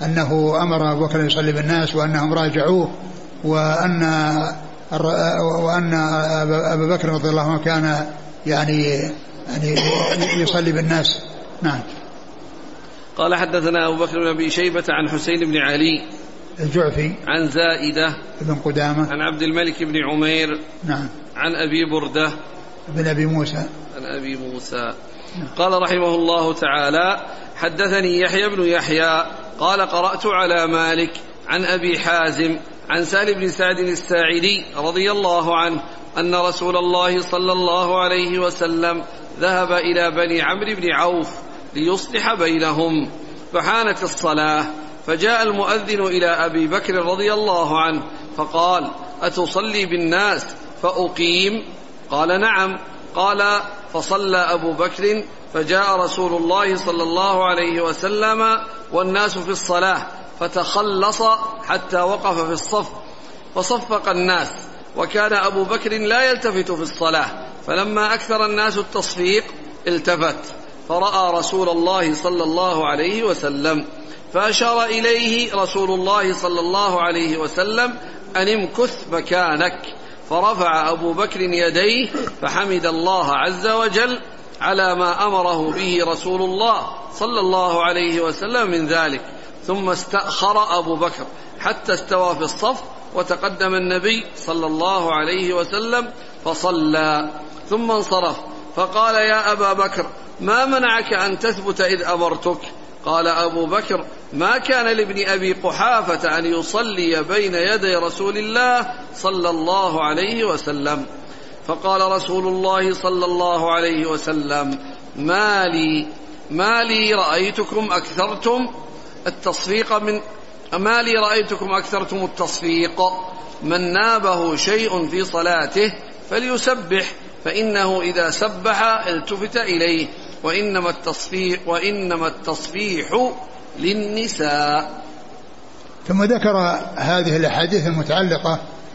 أنه أمر أبو بكر يصلي بالناس وأنهم راجعوه، وأن أبا بكر رضي الله عنه كان يعني يصلي بالناس. نعم. قال حدثنا أبو بكر بن أبي شيبة عن حسين بن علي الجعفي عن زائدة بن قدامة عن عبد الملك بن عمير نعم عن أبي بردة بن أبي موسى عن أبي موسى. قال رحمه الله تعالى حدثني يحيى بن يحيى قال قرأت على مالك عن أبي حازم عن سهل بن سعد الساعدي رضي الله عنه أن رسول الله صلى الله عليه وسلم ذهب إلى بني عمرو بن عوف ليصلح بينهم، فحانت الصلاة، فجاء المؤذن إلى أبي بكر رضي الله عنه فقال: أتصلي بالناس فأقيم؟ قال: نعم. قال: فصلى أبو بكر، فجاء رسول الله صلى الله عليه وسلم والناس في الصلاة، فتخلص حتى وقف في الصف، فصفق الناس، وكان أبو بكر لا يلتفت في الصلاة، فلما أكثر الناس التصفيق التفت، فرأى رسول الله صلى الله عليه وسلم، فأشار إليه رسول الله صلى الله عليه وسلم أن امكث مكانك، فرفع أبو بكر يديه فحمد الله عز وجل على ما أمره به رسول الله صلى الله عليه وسلم من ذلك، ثم استأخر أبو بكر حتى استوى في الصف، وتقدم النبي صلى الله عليه وسلم فصلى، ثم انصرف، فقال: يا أبا بكر، ما منعك أن تثبت إذ أمرتك؟ قال أبو بكر: ما كان لابن أبي قحافة أن يصلي بين يدي رسول الله صلى الله عليه وسلم. فقال رسول الله صلى الله عليه وسلم: ما لي رأيتكم أكثرتم التصفيق، من نابه شيء في صلاته فليسبح، فإنه إذا سبح التفت إليه، وإنما التصفيح للنساء. ثم ذكر هذه الأحاديث المتعلقة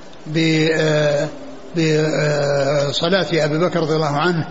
بصلاة أبي بكر رضي الله عنه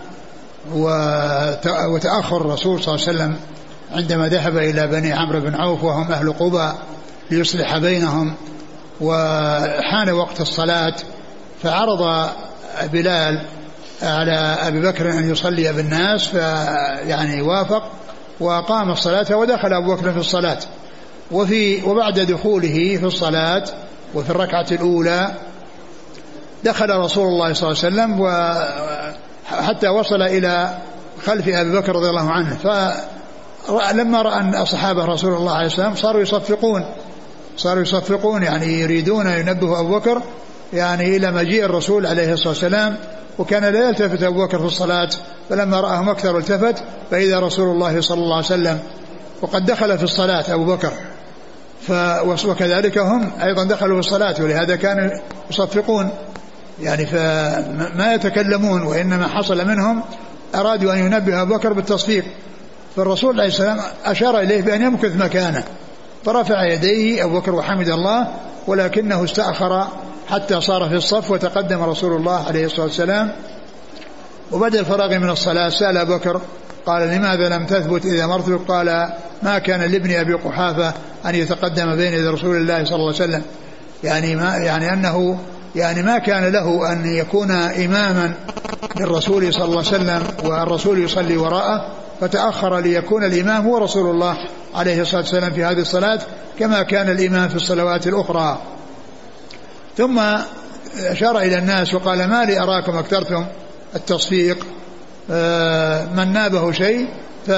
وتأخر الرسول صلى الله عليه وسلم عندما ذهب إلى بني عمرو بن عوف وهم أهل قبى ليصلح بينهم، وحان وقت الصلاة، فعرض بلال على أبي بكر أن يصلي بالناس، فيعني وافق وقام الصلاة، ودخل أبو بكر في الصلاة. وبعد دخوله في الصلاة وفي الركعة الأولى دخل رسول الله صلى الله عليه وسلم حتى وصل إلى خلف أبي بكر رضي الله عنه، فلما رأى أن أصحاب رسول الله عليه السلام صاروا يصفقون يعني يريدون ينبه أبو بكر يعني إلى مجيء الرسول عليه الصلاة والسلام، وكان لا يلتفت أبو بكر في الصلاة، فلما رآهم أكثر التفت، فإذا رسول الله صلى الله عليه وسلم وقد دخل في الصلاة أبو بكر، وكذلك هم أيضا دخلوا في الصلاة، ولهذا كانوا يصفقون يعني فما يتكلمون، وإنما حصل منهم أرادوا أن ينبه أبو بكر بالتصفيق، فالرسول عليه السلام أشار إليه بأن يمكث مكانه، فرفع يديه أبو بكر وحمد الله، ولكنه استأخر حتى صار في الصف، وتقدم رسول الله عليه الصلاة والسلام. وبعد الفراغ من الصلاة سأل أبو بكر قال: لماذا لم تثبت إذا أمرتك؟ قال: ما كان لابن أبي قحافة أن يتقدم بين يدي رسول الله صلى الله عليه وسلم، يعني أنه يعني ما كان له أن يكون إماما للرسول صلى الله عليه وسلم والرسول يصلي وراءه، فتأخر ليكون الإمام هو رسول الله عليه الصلاة والسلام في هذه الصلاة كما كان الإمام في الصلوات الأخرى. ثم أشار إلى الناس وقال: ما لي أراكم أكثرتم التصفيق، من نابه شيء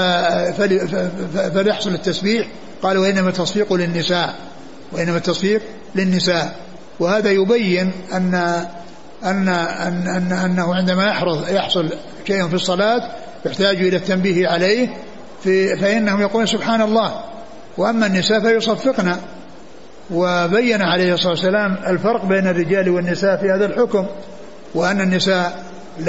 فليحصل التسبيح. قال: وإنما التصفيق للنساء. وهذا يبين أنه عندما يحصل شيء في الصلاة يحتاج إلى التنبيه عليه، فإنهم يقولون سبحان الله، وأما النساء فيصفقن. وبين عليه الصلاة والسلام الفرق بين الرجال والنساء في هذا الحكم، وأن النساء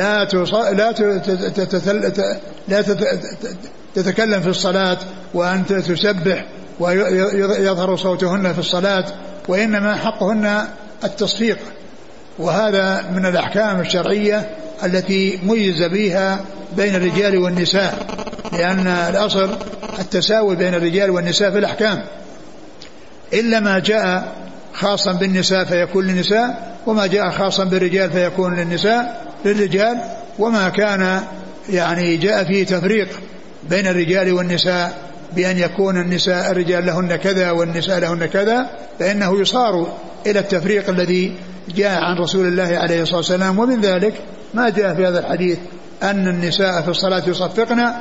لا تتكلم في الصلاة وأن تسبح ويظهر صوتهن في الصلاة، وإنما حقهن التصفيق. وهذا من الأحكام الشرعية التي ميز بها بين الرجال والنساء، لأن الأصل التساوي بين الرجال والنساء في الأحكام. إلا ما جاء خاصا بالنساء فيكون للنساء، وما جاء خاصا بالرجال فيكون للرجال، وما كان يعني جاء فيه تفريق بين الرجال والنساء بأن يكون الرجال لهن كذا والنساء لهن كذا، فإنه يصار إلى التفريق الذي جاء عن رسول الله عليه الصلاة والسلام. ومن ذلك ما جاء في هذا الحديث أن النساء في الصلاة يصفقن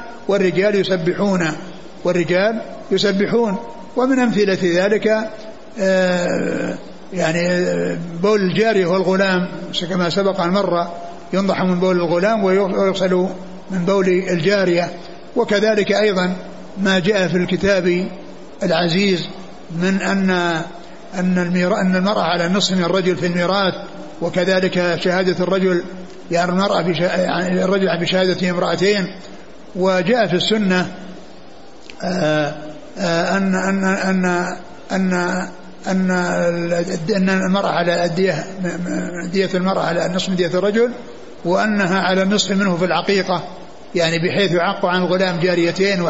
والرجال يسبحون. ومن أمثلة ذلك يعني بول الجارية والغلام كما سبق المرة، ينضح من بول الغلام ويغسل من بول الجارية. وكذلك أيضا ما جاء في الكتاب العزيز من أن المرأة على النصف من الرجل في الميراث، وكذلك شهادة الرجل يعني الرجل بشهادة امرأتين. وجاء في السنة أن المرأة على دية المرأة على نصف دية الرجل، وأنها على النصف منه في العقيقة، يعني بحيث يعق عن الغلام جاريتين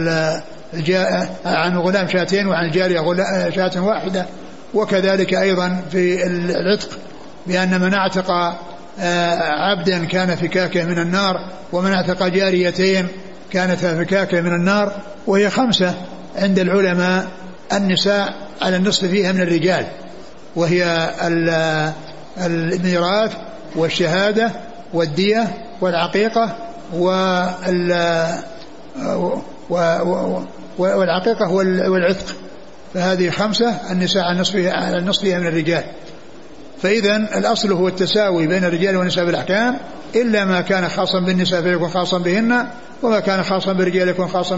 عن الغلام شاتين وعن الجارية شاة واحدة. وكذلك أيضا في العتق، بأن من اعتق عبدا كان فكاكه من النار، ومن اعتق جاريتين كانت فكاكه من النار. وهي 5 عند العلماء، النساء على النصف فيها من الرجال، وهي الميراث والشهادة والدية والعقيقة والعقيقة والعتق. فهذه 5 النساء على النصف فيها من الرجال. فإذا الأصل هو التساوي بين الرجال والنساء بالأحكام، إلا ما كان خاصا بالنساء فيكون خاصا بهن، وما كان خاصا بالرجال يكون خاصا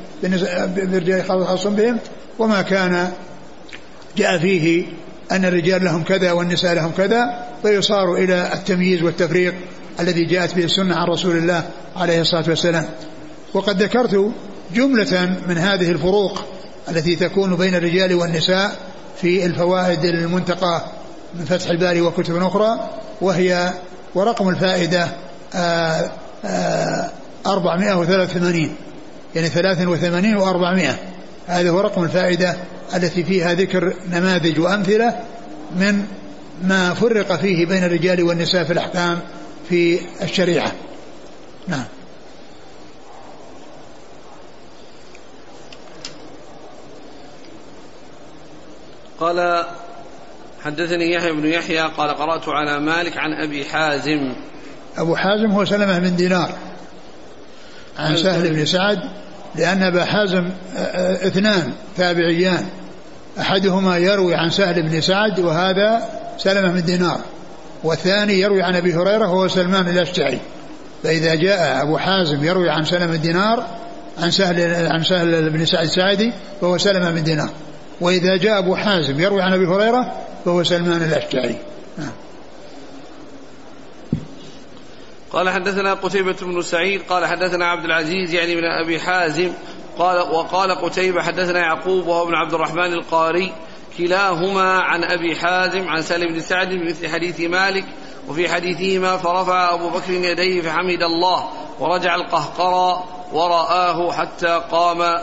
بهم، وما كان جاء فيه أن الرجال لهم كذا والنساء لهم كذا، فيصار إلى التمييز والتفريق الذي جاءت به السنة عن رسول الله عليه الصلاة والسلام. وقد ذكرت جملة من هذه الفروق التي تكون بين الرجال والنساء في الفوائد المنتقى من فتح الباري وكتب أخرى، وهي ورقم الفائدة 483، يعني 83 و400. هذا هو رقم الفائدة التي فيها ذكر نماذج وأمثلة من ما فرق فيه بين الرجال والنساء في الأحكام في الشريعة. نعم. قال حدثني يحيى بن يحيى قال قرأت على مالك عن أبي حازم. أبو حازم هو سلمة بن دينار عن سهل بن سعد، لأن أبا حازم 2 تابعيان، أحدهما يروي عن سهل بن سعد وهذا سلمة بن دينار، والثاني يروي عن أبي هريرة وهو سلمان الأشجعي. فإذا جاء أبو حازم يروي عن سلمة بن دينار عن سهل بن سعد الساعدي فهو سلمة بن دينار، وإذا جاء أبو حازم يروي عن أبي هريرة فهو سلمان الأشجعي. قال حدثنا قتيبة بن سعيد قال حدثنا عبد العزيز يعني من أبي حازم وقال قتيبة حدثنا يعقوب وهو ابن عبد الرحمن القاري كلاهما عن أبي حازم عن سالم بن سعد بمثل حديث مالك، وفي حديثهما فرفع أبو بكر يديه فحمد الله ورجع القهقرى ورآه حتى قام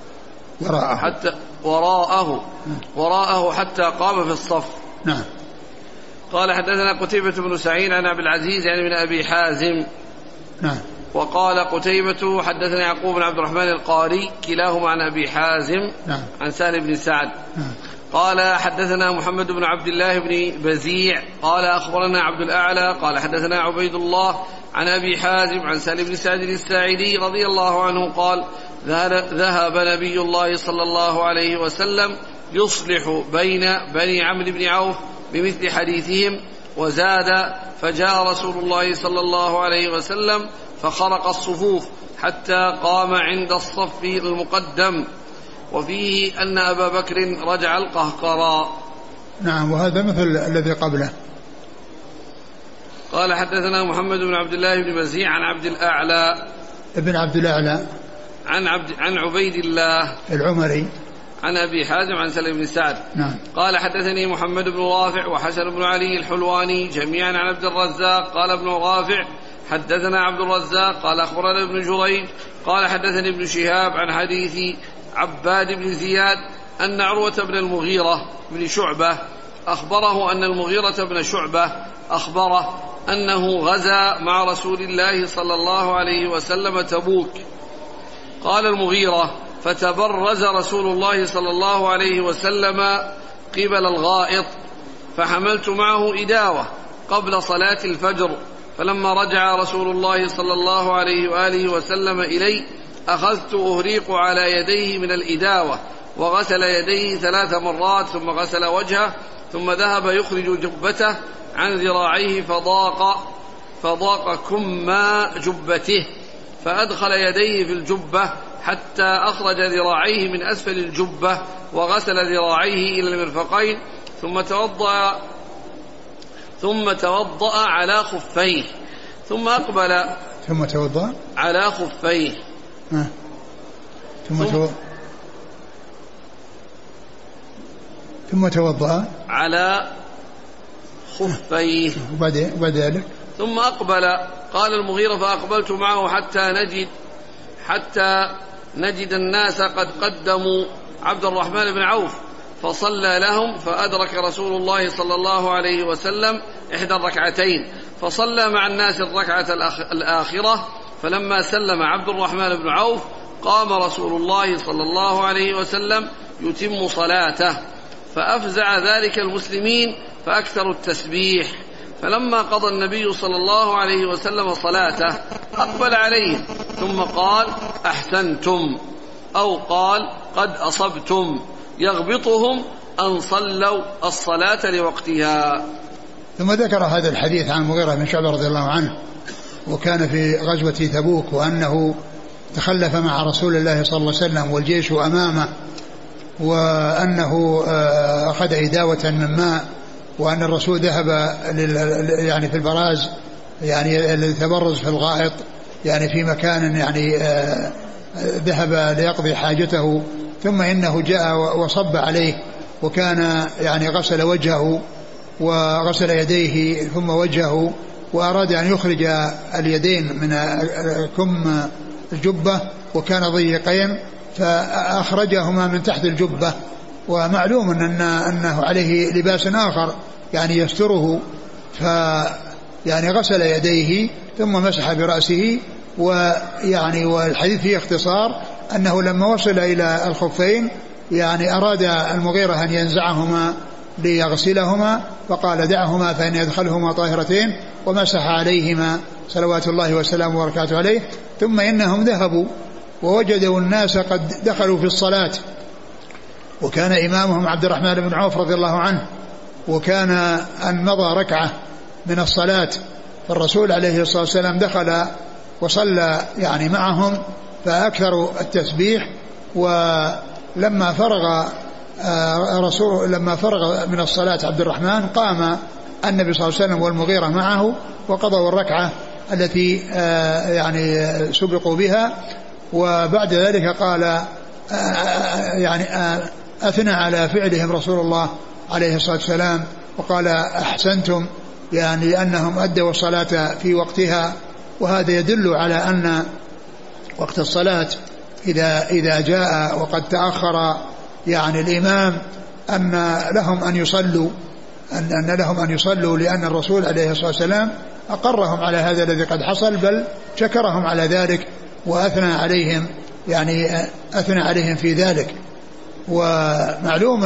وراءه حتى قام في الصف. نعم. قال حدثنا قتيبة بن سعيد عن عبد العزيز يعني من أبي حازم. نعم. وقال قتيبة حدثنا يعقوب بن عبد الرحمن القاري كلاهما عن أبي حازم. نعم. عن سالم بن سعد. نعم. قال حدثنا محمد بن عبد الله بن بزيع قال أخبرنا عبد الأعلى قال حدثنا عبيد الله عن أبي حازم عن سالم بن سعد الساعدي رضي الله عنه قال ذهب نبي الله صلى الله عليه وسلم يصلح بين بني عمرو بن عوف بمثل حديثهم وزاد، فجاء رسول الله صلى الله عليه وسلم فخرق الصفوف حتى قام عند الصف المقدم، وفيه أن أبا بكر رجع القهقرى. نعم. وهذا مثل الذي قبله. قال حدثنا محمد بن عبد الله بن بزيع عن عبد الأعلى ابن عبد الأعلى عن عبيد الله العمري عن أبي حازم عن سلم بن سعد. نعم. قال حدثني محمد بن رافع وحسن بن علي الحلواني جميعا عن عبد الرزاق قال ابن رافع حدثنا عبد الرزاق قال أخبرنا ابن جريج قال حدثني ابن شهاب عن حديث عباد بن زياد أن عروة بن المغيرة بن شعبة أخبره أن المغيرة بن شعبة أخبره أنه غزا مع رسول الله صلى الله عليه وسلم تبوك. قال المغيرة: فتبرز رسول الله صلى الله عليه وسلم قبل الغائط، فحملت معه إداوة قبل صلاة الفجر، فلما رجع رسول الله صلى الله عليه وآله وسلم إلي أخذت أهريق على يديه من الإداوة، وغسل يديه 3 مرات، ثم غسل وجهه، ثم ذهب يخرج جبته عن ذراعيه فضاق كم جبته، فأدخل يديه في الجبة حتى أخرج ذراعيه من أسفل الجبة، وغسل ذراعيه إلى المرفقين، ثم توضأ على خفيه، ثم أقبل ثم توضأ على خفيه ثم توضأ على خفيه وبعد ذلك ثم أقبل. قال المغيرة: فأقبلت معه حتى نجد الناس قد قدموا عبد الرحمن بن عوف، فصلى لهم، فأدرك رسول الله صلى الله عليه وسلم 21 فصلى مع الناس الركعة الآخرة، فلما سلم عبد الرحمن بن عوف قام رسول الله صلى الله عليه وسلم يتم صلاته، فأفزع ذلك المسلمين فأكثروا التسبيح. فلما قضى النبي صلى الله عليه وسلم صلاته أقبل عليهم ثم قال: أحسنتم، أو قال: قد أصبتم، يغبطهم أن صلوا الصلاة لوقتها. ثم ذكر هذا الحديث عن المغيرة بن شعبة رضي الله عنه، وكان في غزوة تبوك، وأنه تخلف مع رسول الله صلى الله عليه وسلم والجيش أمامه، وأنه أخذ إداوة من ماء، وأن الرسول ذهب يعني في البراز، يعني التبرز في الغائط، يعني في مكان يعني ذهب ليقضي حاجته، ثم إنه جاء وصب عليه، وكان يعني غسل وجهه وغسل يديه ثم وجهه، وأراد أن يخرج اليدين من كم الجبة، وكان ضيقين فأخرجهما من تحت الجبة، ومعلوم أنه عليه لباس آخر يعني يستره، يعني غسل يديه ثم مسح برأسه. ويعني والحديث فيه اختصار أنه لما وصل إلى الخفين يعني أراد المغيرة أن ينزعهما ليغسلهما، فقال: دعهما فإن يدخلهما طاهرتين، ومسح عليهما صلوات الله وسلامه وبركاته عليه. ثم إنهم ذهبوا ووجدوا الناس قد دخلوا في الصلاة، وكان إمامهم عبد الرحمن بن عوف رضي الله عنه، وكان أن مضى ركعة من الصلاة، فالرسول عليه الصلاة والسلام دخل وصلى يعني معهم فأكثروا التسبيح. ولما فرغ من الصلاة عبد الرحمن قام النبي صلى الله عليه وسلم والمغيرة معه وقضوا الركعة التي يعني سبقوا بها. وبعد ذلك قال يعني أثنى على فعلهم رسول الله عليه الصلاة والسلام وقال: أحسنتم، يعني أنهم أدوا الصلاة في وقتها. وهذا يدل على أن وقت الصلاة إذا جاء وقد تأخر يعني الإمام أن لهم أن يصلوا لأن الرسول عليه الصلاة والسلام أقرهم على هذا الذي قد حصل، بل شكرهم على ذلك وأثنى عليهم، يعني أثنى عليهم في ذلك. ومعلوم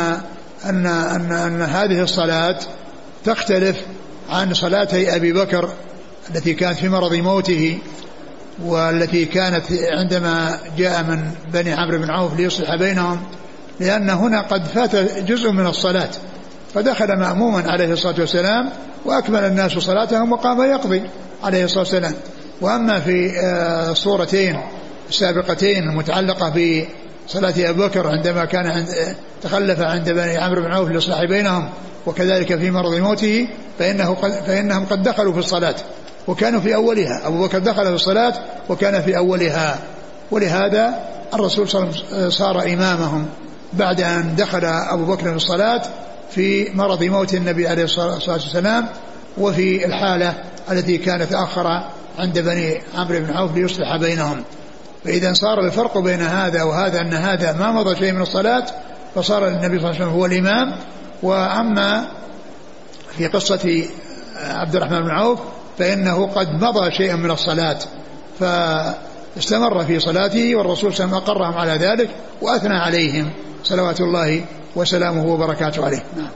أن هذه الصلاة تختلف عن صلاتي أبي بكر التي كانت في مرض موته، والتي كانت عندما جاء من بني عمرو بن عوف ليصلح بينهم، لأن هنا قد فات جزء من الصلاة، فدخل مأموما عليه الصلاة والسلام وأكمل الناس صلاتهم وقام يقضي عليه الصلاة والسلام. وأما في الصورتين السابقتين المتعلقة بصلاة أبي بكر عندما كان تخلف عند بني عمرو بن عوف ليصلح بينهم، وكذلك في مرض موته، فإنهم قد دخلوا في الصلاة وكانوا في أولها. أبو بكر دخل في الصلاة وكان في أولها، ولهذا الرسول صلى الله عليه وسلم صار إمامهم بعد أن دخل أبو بكر في الصلاة في مرض موت النبي عليه الصلاة والسلام، وفي الحالة التي كانت تأخر عند بني عمرو بن عوف ليصلح بينهم. فإذا صار الفرق بين هذا وهذا أن هذا ما مضى شيء من الصلاة، فصار النبي صلى الله عليه وسلم هو الإمام. وأما في قصة عبد الرحمن بن عوف فإنه قد مضى شيئا من الصلاة فاستمر في صلاته، والرسول صلى الله عليه وسلم أقرهم على ذلك وأثنى عليهم صلوات الله وسلامه وبركاته عليه. نعم.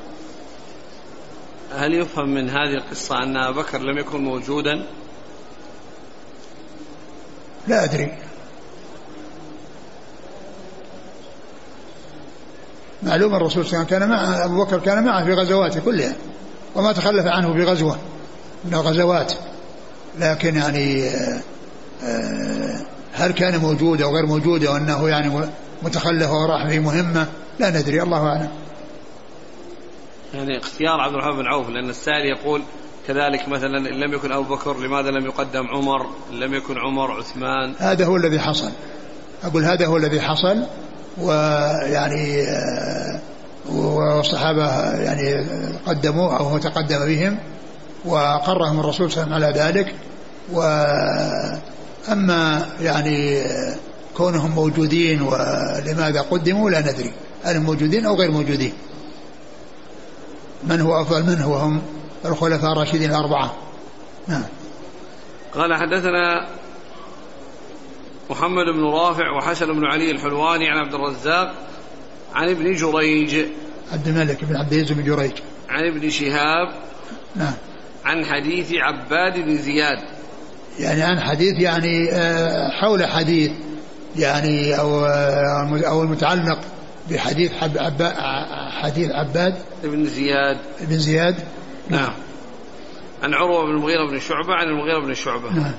هل يفهم من هذه القصة أن أبا بكر لم يكن موجودا؟ لا أدري، معلوم الرسول صلى الله عليه وسلم كان مع أبو بكر كان معه في غزواته كلها وما تخلف عنه بغزوة من الغزوات، لكن يعني هل كان موجود أو غير موجود وأنه يعني متخلف وراح في مهمة لا ندري، الله أعلم. يعني اختيار عبد الرحمن بن عوف، لأن السائل يقول كذلك مثلا إن لم يكن أبو بكر لماذا لم يقدم عمر، إن لم يكن عمر عثمان. هذا هو الذي حصل، أقول هذا هو الذي حصل، ويعني والصحابة يعني قدموا أو هو تقدم بهم وقرهم الرسول صلى الله عليه وسلم على ذلك. وأما يعني كونهم موجودين ولماذا قدموا لا ندري، هل موجودين أو غير موجودين، من هو أفضل منه وهم الخلفاء الراشدين الأربعة. نعم. قال حدثنا محمد بن رافع وحسن بن علي الحلواني عن عبد الرزاق عن ابن جريج عبد الملك بن عبد العزيز بن جريج عن ابن شهاب. نعم. عن حديث عباد بن زياد، يعني عن حديث يعني حول حديث يعني أو المتعلق بحديث حديث عباد بن زياد. نعم. عن عروة بن المغيرة بن شعبة عن المغيرة بن شعبة. نعم.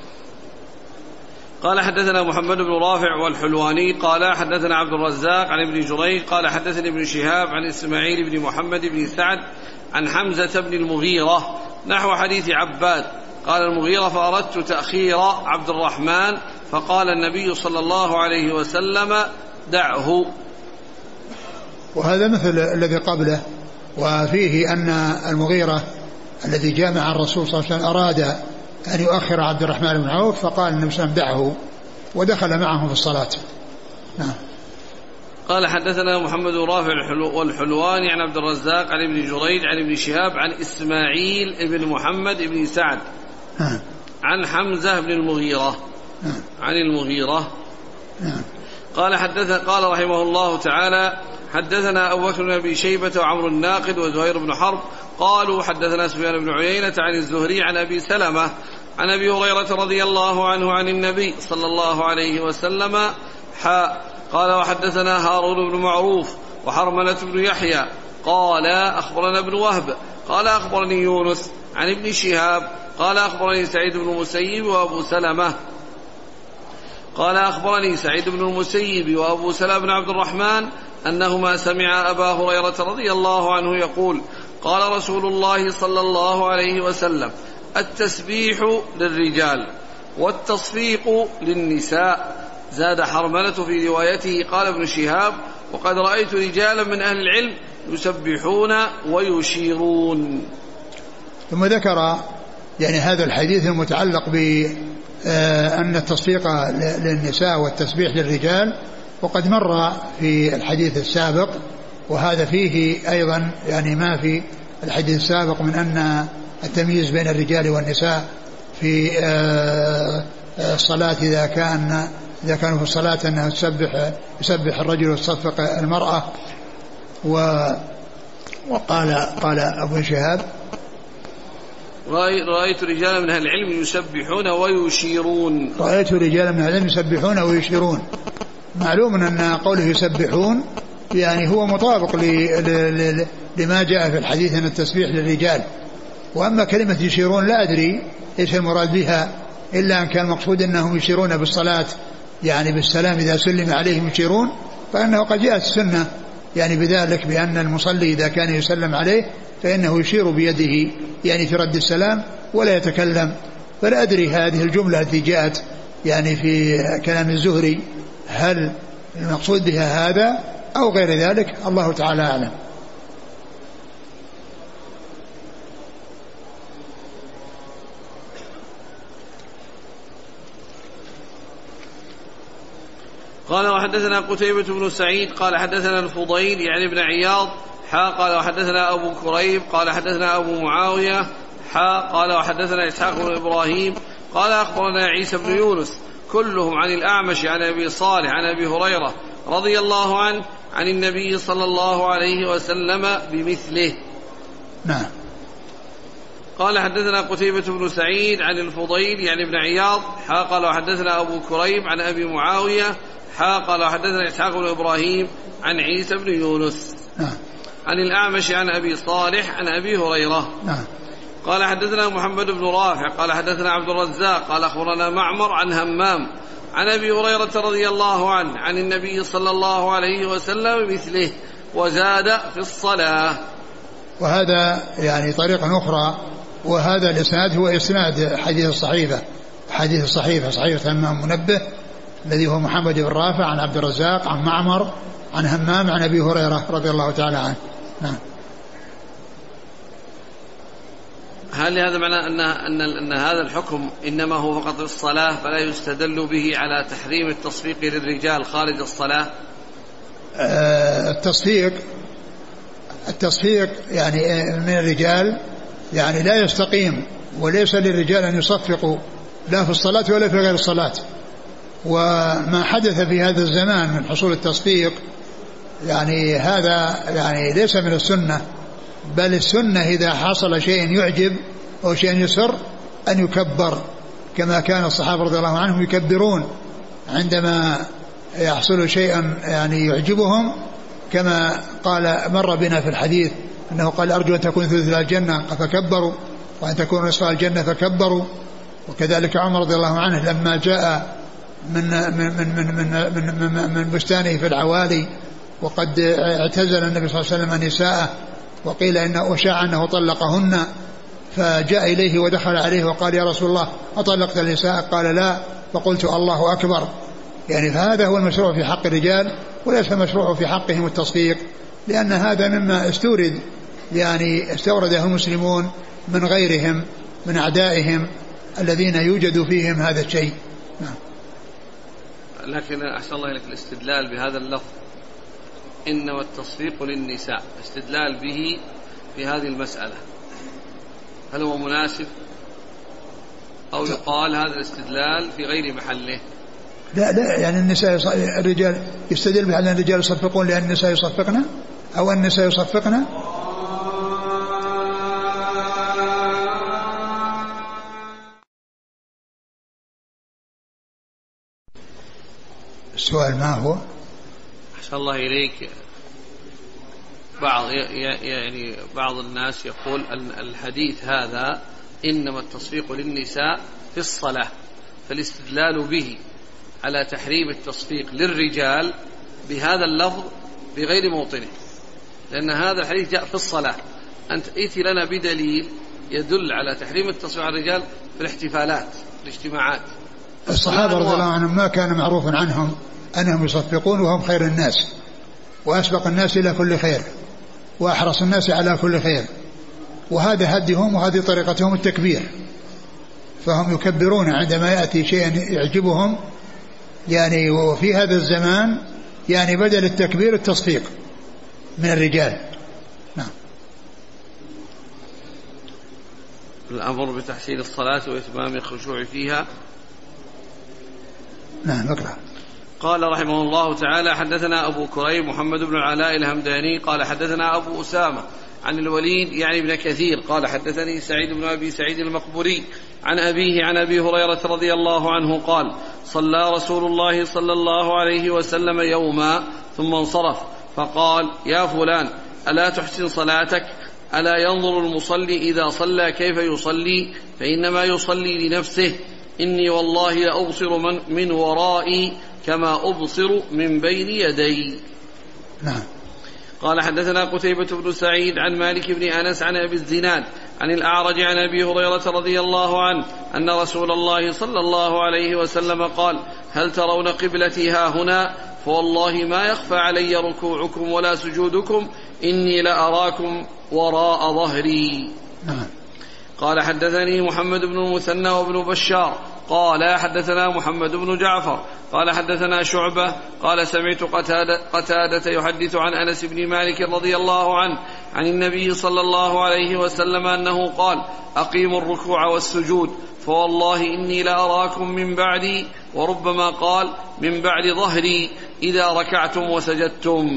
قال حدثنا محمد بن رافع والحلواني قال حدثنا عبد الرزاق عن ابن جريج قال حدثني ابن شهاب عن إسماعيل بن محمد بن سعد عن حمزة بن المغيرة نحو حديث عباد. قال المغيرة فأردت تأخير عبد الرحمن فقال النبي صلى الله عليه وسلم دعه. وهذا مثل الذي قبله، وفيه أن المغيرة الذي جاء مع الرسول صلى الله عليه وسلم أراد أن يؤخر عبد الرحمن بن عوف فقال النبي صلى الله عليه وسلم دعه ودخل معهم في الصلاة. نعم. قال حدثنا محمد رافع والحلواني عن عبد الرزاق عن ابن جريج عن ابن شهاب عن إسماعيل بن محمد بن سعد عن حمزة بن المغيرة عن المغيرة. قال رحمه الله تعالى حدثنا أبو بكر بن أبي شيبة وعمر الناقد وزهير بن حرب قالوا حدثنا سفيان بن عيينة عن الزهري عن أبي سلمة عن أبي هريرة رضي الله عنه عن النبي صلى الله عليه وسلم قال وحدثنا هارون بن معروف وحرملة بن يحيى قال أخبرنا ابن وهب قال أخبرني يونس عن ابن شهاب قال أخبرني سعيد بن المسيب وأبو سلمة قال أخبرني سعيد بن المسيب وأبو سلمة بن عبد الرحمن أنهما سمع أبا هريرة رضي الله عنه يقول قال رسول الله صلى الله عليه وسلم التسبيح للرجال والتصفيق للنساء. زاد حرملة في روايته قال ابن شهاب وقد رأيت رجالا من أهل العلم يسبحون ويشيرون. ثم ذكر يعني هذا الحديث المتعلق بأن التصفيق للنساء والتسبيح للرجال، وقد مر في الحديث السابق، وهذا فيه أيضا يعني ما في الحديث السابق من أن التمييز بين الرجال والنساء في الصلاة إذا كانوا في الصلاة أنها يسبح الرجل وتصفق المرأة. وقال أبو شهاب رأيت رجالا من أهل العلم يسبحون ويشيرون. رأيت رجالا من أهل العلم يسبحون ويشيرون. معلوم أن قوله يسبحون يعني هو مطابق لما جاء في الحديث أن التسبيح للرجال. وأما كلمة يشيرون لا أدري إيش المراد بها، إلا أن كان مقصود أنهم يشيرون بالصلاة يعني بالسلام إذا سلم عليهم يشيرون، فإنه قد جاءت السنة يعني بذلك بأن المصلي إذا كان يسلم عليه فإنه يشير بيده يعني في رد السلام ولا يتكلم. فلا أدري هذه الجملة التي جاءت يعني في كلام الزهري هل المقصود بها هذا أو غير ذلك، الله تعالى أعلم. قال وحدثنا قتيبة بن سعيد قال حدثنا الفضيل يعني ابن عياض قال وحدثنا أبو كريب قال حدثنا أبو معاوية قال وحدثنا إسحاق بن إبراهيم قال أخبرنا عيسى بن يونس كلهم عن الأعمش عن أبي صالح عن أبي هريرة رضي الله عنه عن النبي صلى الله عليه وسلم بمثله. نعم. قال حدثنا قتيبة بن سعيد عن الفضيل يعني ابن عياض قال وحدثنا أبو كريب عن أبي معاوية قال وحدثنا إسحاق بن إبراهيم عن عيسى بن يونس عن الأعمش عن أبي صالح عن أبي هريرة. قال حدثنا محمد بن رافع قال حدثنا عبد الرزاق قال أخبرنا معمر عن همام عن أبي هريرة رضي الله عنه عن النبي صلى الله عليه وسلم مثله وزاد في الصلاة. وهذا يعني طريقة أخرى، وهذا الإسناد هو إسناد حديث الصحيفة صحيفة همام منبه الذي هو محمد بن رافع عن عبد الرزاق عن معمر عن همام عن أبي هريرة رضي الله تعالى عنه. نعم. هل هذا معنى أن هذا الحكم إنما هو فقط الصلاة فلا يستدل به على تحريم التصفيق للرجال خارج الصلاة؟ التصفيق يعني من الرجال يعني لا يستقيم، وليس للرجال أن يصفقوا لا في الصلاة ولا في غير الصلاة. وما حدث في هذا الزمان من حصول التصفيق يعني هذا يعني ليس من السنة، بل السنة إذا حصل شيء يعجب أو شيء يسر أن يكبر، كما كان الصحابة رضي الله عنهم يكبرون عندما يحصل شيئا يعني يعجبهم، كما قال مر بنا في الحديث أنه قال أرجو أن تكون ثلث الجنة فكبروا وأن تكون نصف الجنة فكبروا. وكذلك عمر رضي الله عنه لما جاء من بستانه في العوالي وقد اعتزل النبي صلى الله عليه وسلم نساءه وقيل إنه وشاع أنه طلقهن، فجاء إليه ودخل عليه وقال يا رسول الله أطلقت النساء؟ قال لا، فقلت الله أكبر. يعني فهذا هو المشروع في حق الرجال، وليس مشروع في حقهم التصفيق، لأن هذا مما استورده المسلمون من غيرهم من أعدائهم الذين يوجد فيهم هذا الشيء. لكن أحسن الله لك الاستدلال بهذا اللفظ إنما التصفيق للنساء، استدلال به في هذه المسألة هل هو مناسب أو يقال هذا الاستدلال في غير محله؟ لا يعني الرجال يستدل بأن الرجال يصفقون لأن النساء يصفقنا أو النساء يصفقنا. السؤال ما هو؟ أحسن الله إليك، بعض الناس يقول الحديث هذا إنما التصفيق للنساء في الصلاة، فالاستدلال به على تحريم التصفيق للرجال بهذا اللفظ بغير موطنه، لأن هذا الحديث جاء في الصلاة. أنت ائتي لنا بدليل يدل على تحريم التصفيق على الرجال في الاحتفالات الاجتماعات. الصحابة رضي الله عنهم ما كان معروفا عنهم أنهم يصفقون وهم خير الناس وأسبق الناس إلى كل خير وأحرص الناس على كل خير، وهذا هديهم وهذه طريقتهم التكبير، فهم يكبرون عندما يأتي شيء يعجبهم يعني. وفي هذا الزمان يعني بدل التكبير التصفيق من الرجال. نعم. الأمر بتحسين الصلاة وإتمام الخشوع فيها. نعم اقرأ. قال رحمه الله تعالى حدثنا أبو كريب محمد بن العلاء الهمداني قال حدثنا أبو أسامة عن الوليد يعني ابن كثير قال حدثني سعيد بن أبي سعيد المقبوري عن أبيه عن أبي هريرة رضي الله عنه قال صلى رسول الله صلى الله عليه وسلم يوما ثم انصرف فقال يا فلان ألا تحسن صلاتك؟ ألا ينظر المصلي إذا صلى كيف يصلي؟ فإنما يصلي لنفسه. إني والله لأبصر من ورائي كما أبصر من بين يدي. نعم. قال حدثنا قتيبة بن سعيد عن مالك بن أنس عن أبي الزناد عن الأعرج عن أبي هريرة رضي الله عنه أن رسول الله صلى الله عليه وسلم قال هل ترون قبلتي ها هنا؟ فوالله ما يخفى علي ركوعكم ولا سجودكم، إني لأراكم وراء ظهري. نعم. قال حدثني محمد بن المثنى وابن بشار قال حدثنا محمد بن جعفر قال حدثنا شعبة قال سمعت قتادة يحدث عن أنس بن مالك رضي الله عنه عن النبي صلى الله عليه وسلم أنه قال أقيموا الركوع والسجود فوالله إني لأراكم من بعدي، وربما قال من بعد ظهري إذا ركعتم وسجدتم.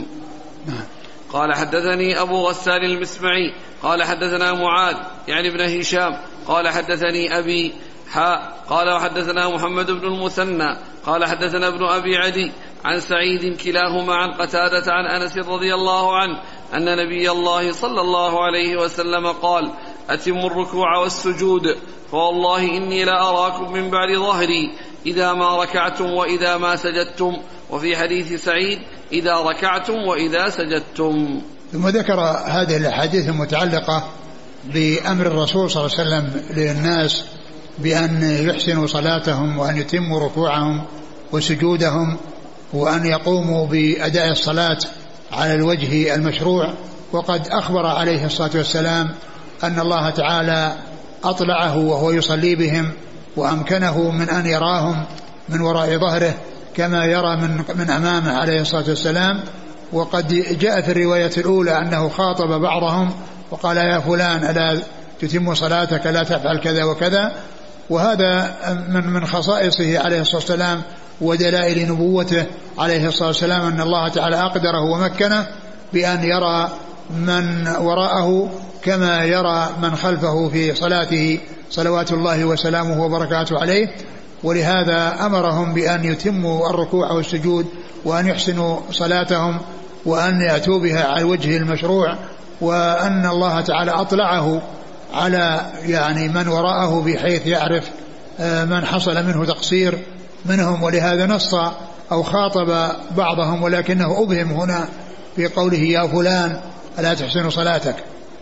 قال حدثني أبو غسان المسمعي قال حدثنا معاذ يعني ابن هشام قال حدثني أبي قال وحدثنا محمد بن المثنى قال حدثنا ابن أبي عدي عن سعيد كلاهما عن قتادة عن أنس رضي الله عنه أن نبي الله صلى الله عليه وسلم قال أتموا الركوع والسجود فوالله إني لا أراكم من بعد ظهري إذا ما ركعتم وإذا ما سجدتم، وفي حديث سعيد إذا ركعتم وإذا سجدتم. ثم ذكر هذه الأحاديث المتعلقة بأمر الرسول صلى الله عليه وسلم للناس بأن يحسنوا صلاتهم وأن يتموا ركوعهم وسجودهم وأن يقوموا بأداء الصلاة على الوجه المشروع. وقد أخبر عليه الصلاة والسلام أن الله تعالى أطلعه وهو يصلي بهم وأمكنه من أن يراهم من وراء ظهره كما يرى من أمامه عليه الصلاة والسلام. وقد جاء في الرواية الأولى أنه خاطب بعضهم وقال يا فلان ألا تتم صلاتك لا تفعل كذا وكذا. وهذا من خصائصه عليه الصلاة والسلام ودلائل نبوته عليه الصلاة والسلام أن الله تعالى أقدره ومكنه بأن يرى من وراءه كما يرى من خلفه في صلاته صلوات الله وسلامه وبركاته عليه. ولهذا أمرهم بأن يتموا الركوع والسجود وأن يحسنوا صلاتهم وأن يأتوا بها على الوجه المشروع، وأن الله تعالى أطلعه على يعني من وراءه بحيث يعرف من حصل منه تقصير منهم. ولهذا نص أو خاطب بعضهم ولكنه أبهم هنا في قوله يا فلان ألا تحسن صلاتك.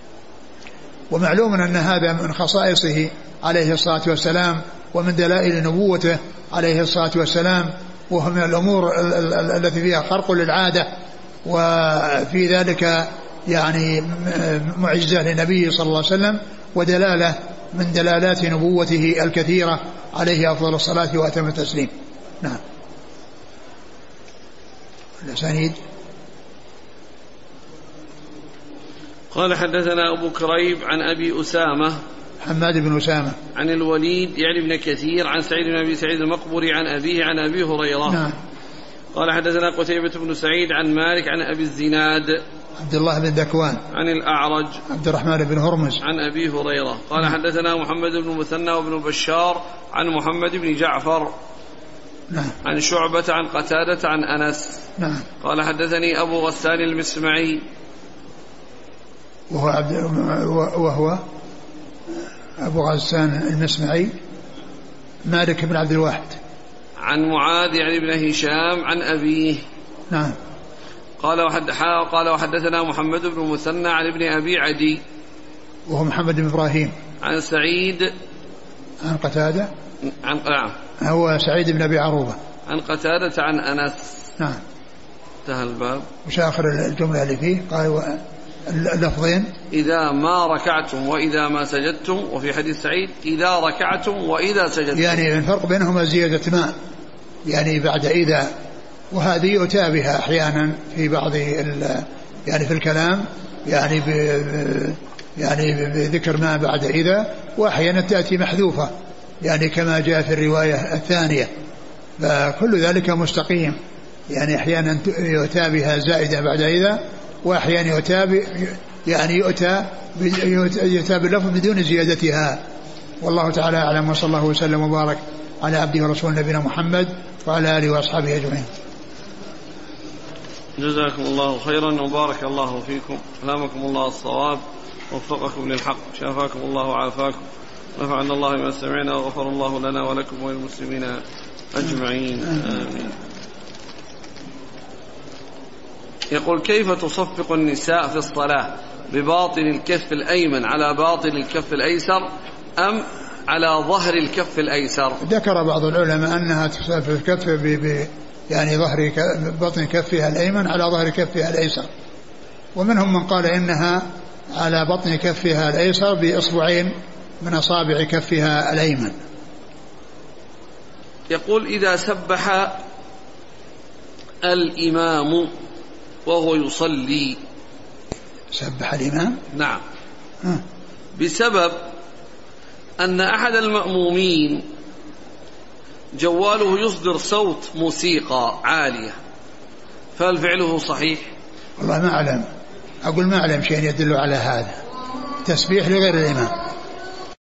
ومعلوم أن هذا من خصائصه عليه الصلاة والسلام ومن دلائل نبوته عليه الصلاة والسلام، وهو من الأمور التي فيها خرق للعادة، وفي ذلك يعني معجزة للنبي صلى الله عليه وسلم ودلالة من دلالات نبوته الكثيرة عليه أفضل الصلاة وأتم التسليم. نعم. الأسانيد. قال حدثنا أبو كريب عن أبي أسامة حماد بن أسامة عن الوليد يعني ابن كثير عن سعيد بن أبي سعيد المقبري عن أبيه عن أبي هريرة. نعم. قال حدثنا قتيبة بن سعيد عن مالك عن أبي الزناد عبد الله بن ذكوان عن الأعرج عبد الرحمن بن هرمز عن أبي هريرة. قال حدثنا محمد بن مثنى وابن بشار عن محمد بن جعفر نعم. عن شعبة عن قتادة عن أنس. نعم. قال حدثني أبو غسان المسمعي وهو أبو غسان المسمعي مالك بن عبد الواحد عن معاذ يعني ابن هشام عن أبيه. نعم. قال وحدثنا محمد بن مثنى عن ابن أبي عدي وهو محمد بن إبراهيم عن سعيد عن قتادة نعم هو سعيد بن أبي عروبة عن قتادة عن أنس. نعم. انتهى الباب. وش آخر الجملة اللي فيه؟ قال اللفظين إذا ما ركعتم وإذا ما سجدتم، وفي حديث سعيد إذا ركعتم وإذا سجدتم، يعني الفرق بينهما زيادة ما يعني بعد إذا، وهذه يؤتى بها أحيانا في بعض يعني في الكلام يعني بذكر ما بعد إذا، وأحيانا تأتي محذوفة يعني كما جاء في الرواية الثانية، فكل ذلك مستقيم. يعني أحيانا يؤتى بها زائدة بعد إذا، وأحيانا يؤتى باللفظ بدون زيادتها. والله تعالى أعلم، وصلى الله وسلم وبارك على عبده ورسوله نبينا محمد وعلى آله وأصحابه أجمعين. جزاكم الله خيرا وبارك الله فيكم، ألهمكم الله الصواب ووفقكم للحق، شافاكم الله وعافاكم، نفعنا الله بما سمعنا وغفر الله لنا ولكم وللمسلمين أجمعين، آمين. يقول كيف تصفق النساء في الصلاة؟ بباطن الكف الأيمن على باطن الكف الأيسر أم على ظهر الكف الأيسر؟ ذكر بعض العلماء أنها تصفق الكف يعني ظهر بطن كفها الأيمن على ظهر كفها الأيسر، ومنهم من قال إنها على بطن كفها الأيسر بإصبعين من أصابع كفها الأيمن. يقول إذا سبح الإمام وهو يصلي. سبح الإمام؟ نعم. بسبب أن أحد المأمومين جواله يصدر صوت موسيقى عالية، فهل فعله صحيح؟ والله ما أعلم، أقول ما أعلم شيء يدل على هذا. تسبيح لغير الإمام.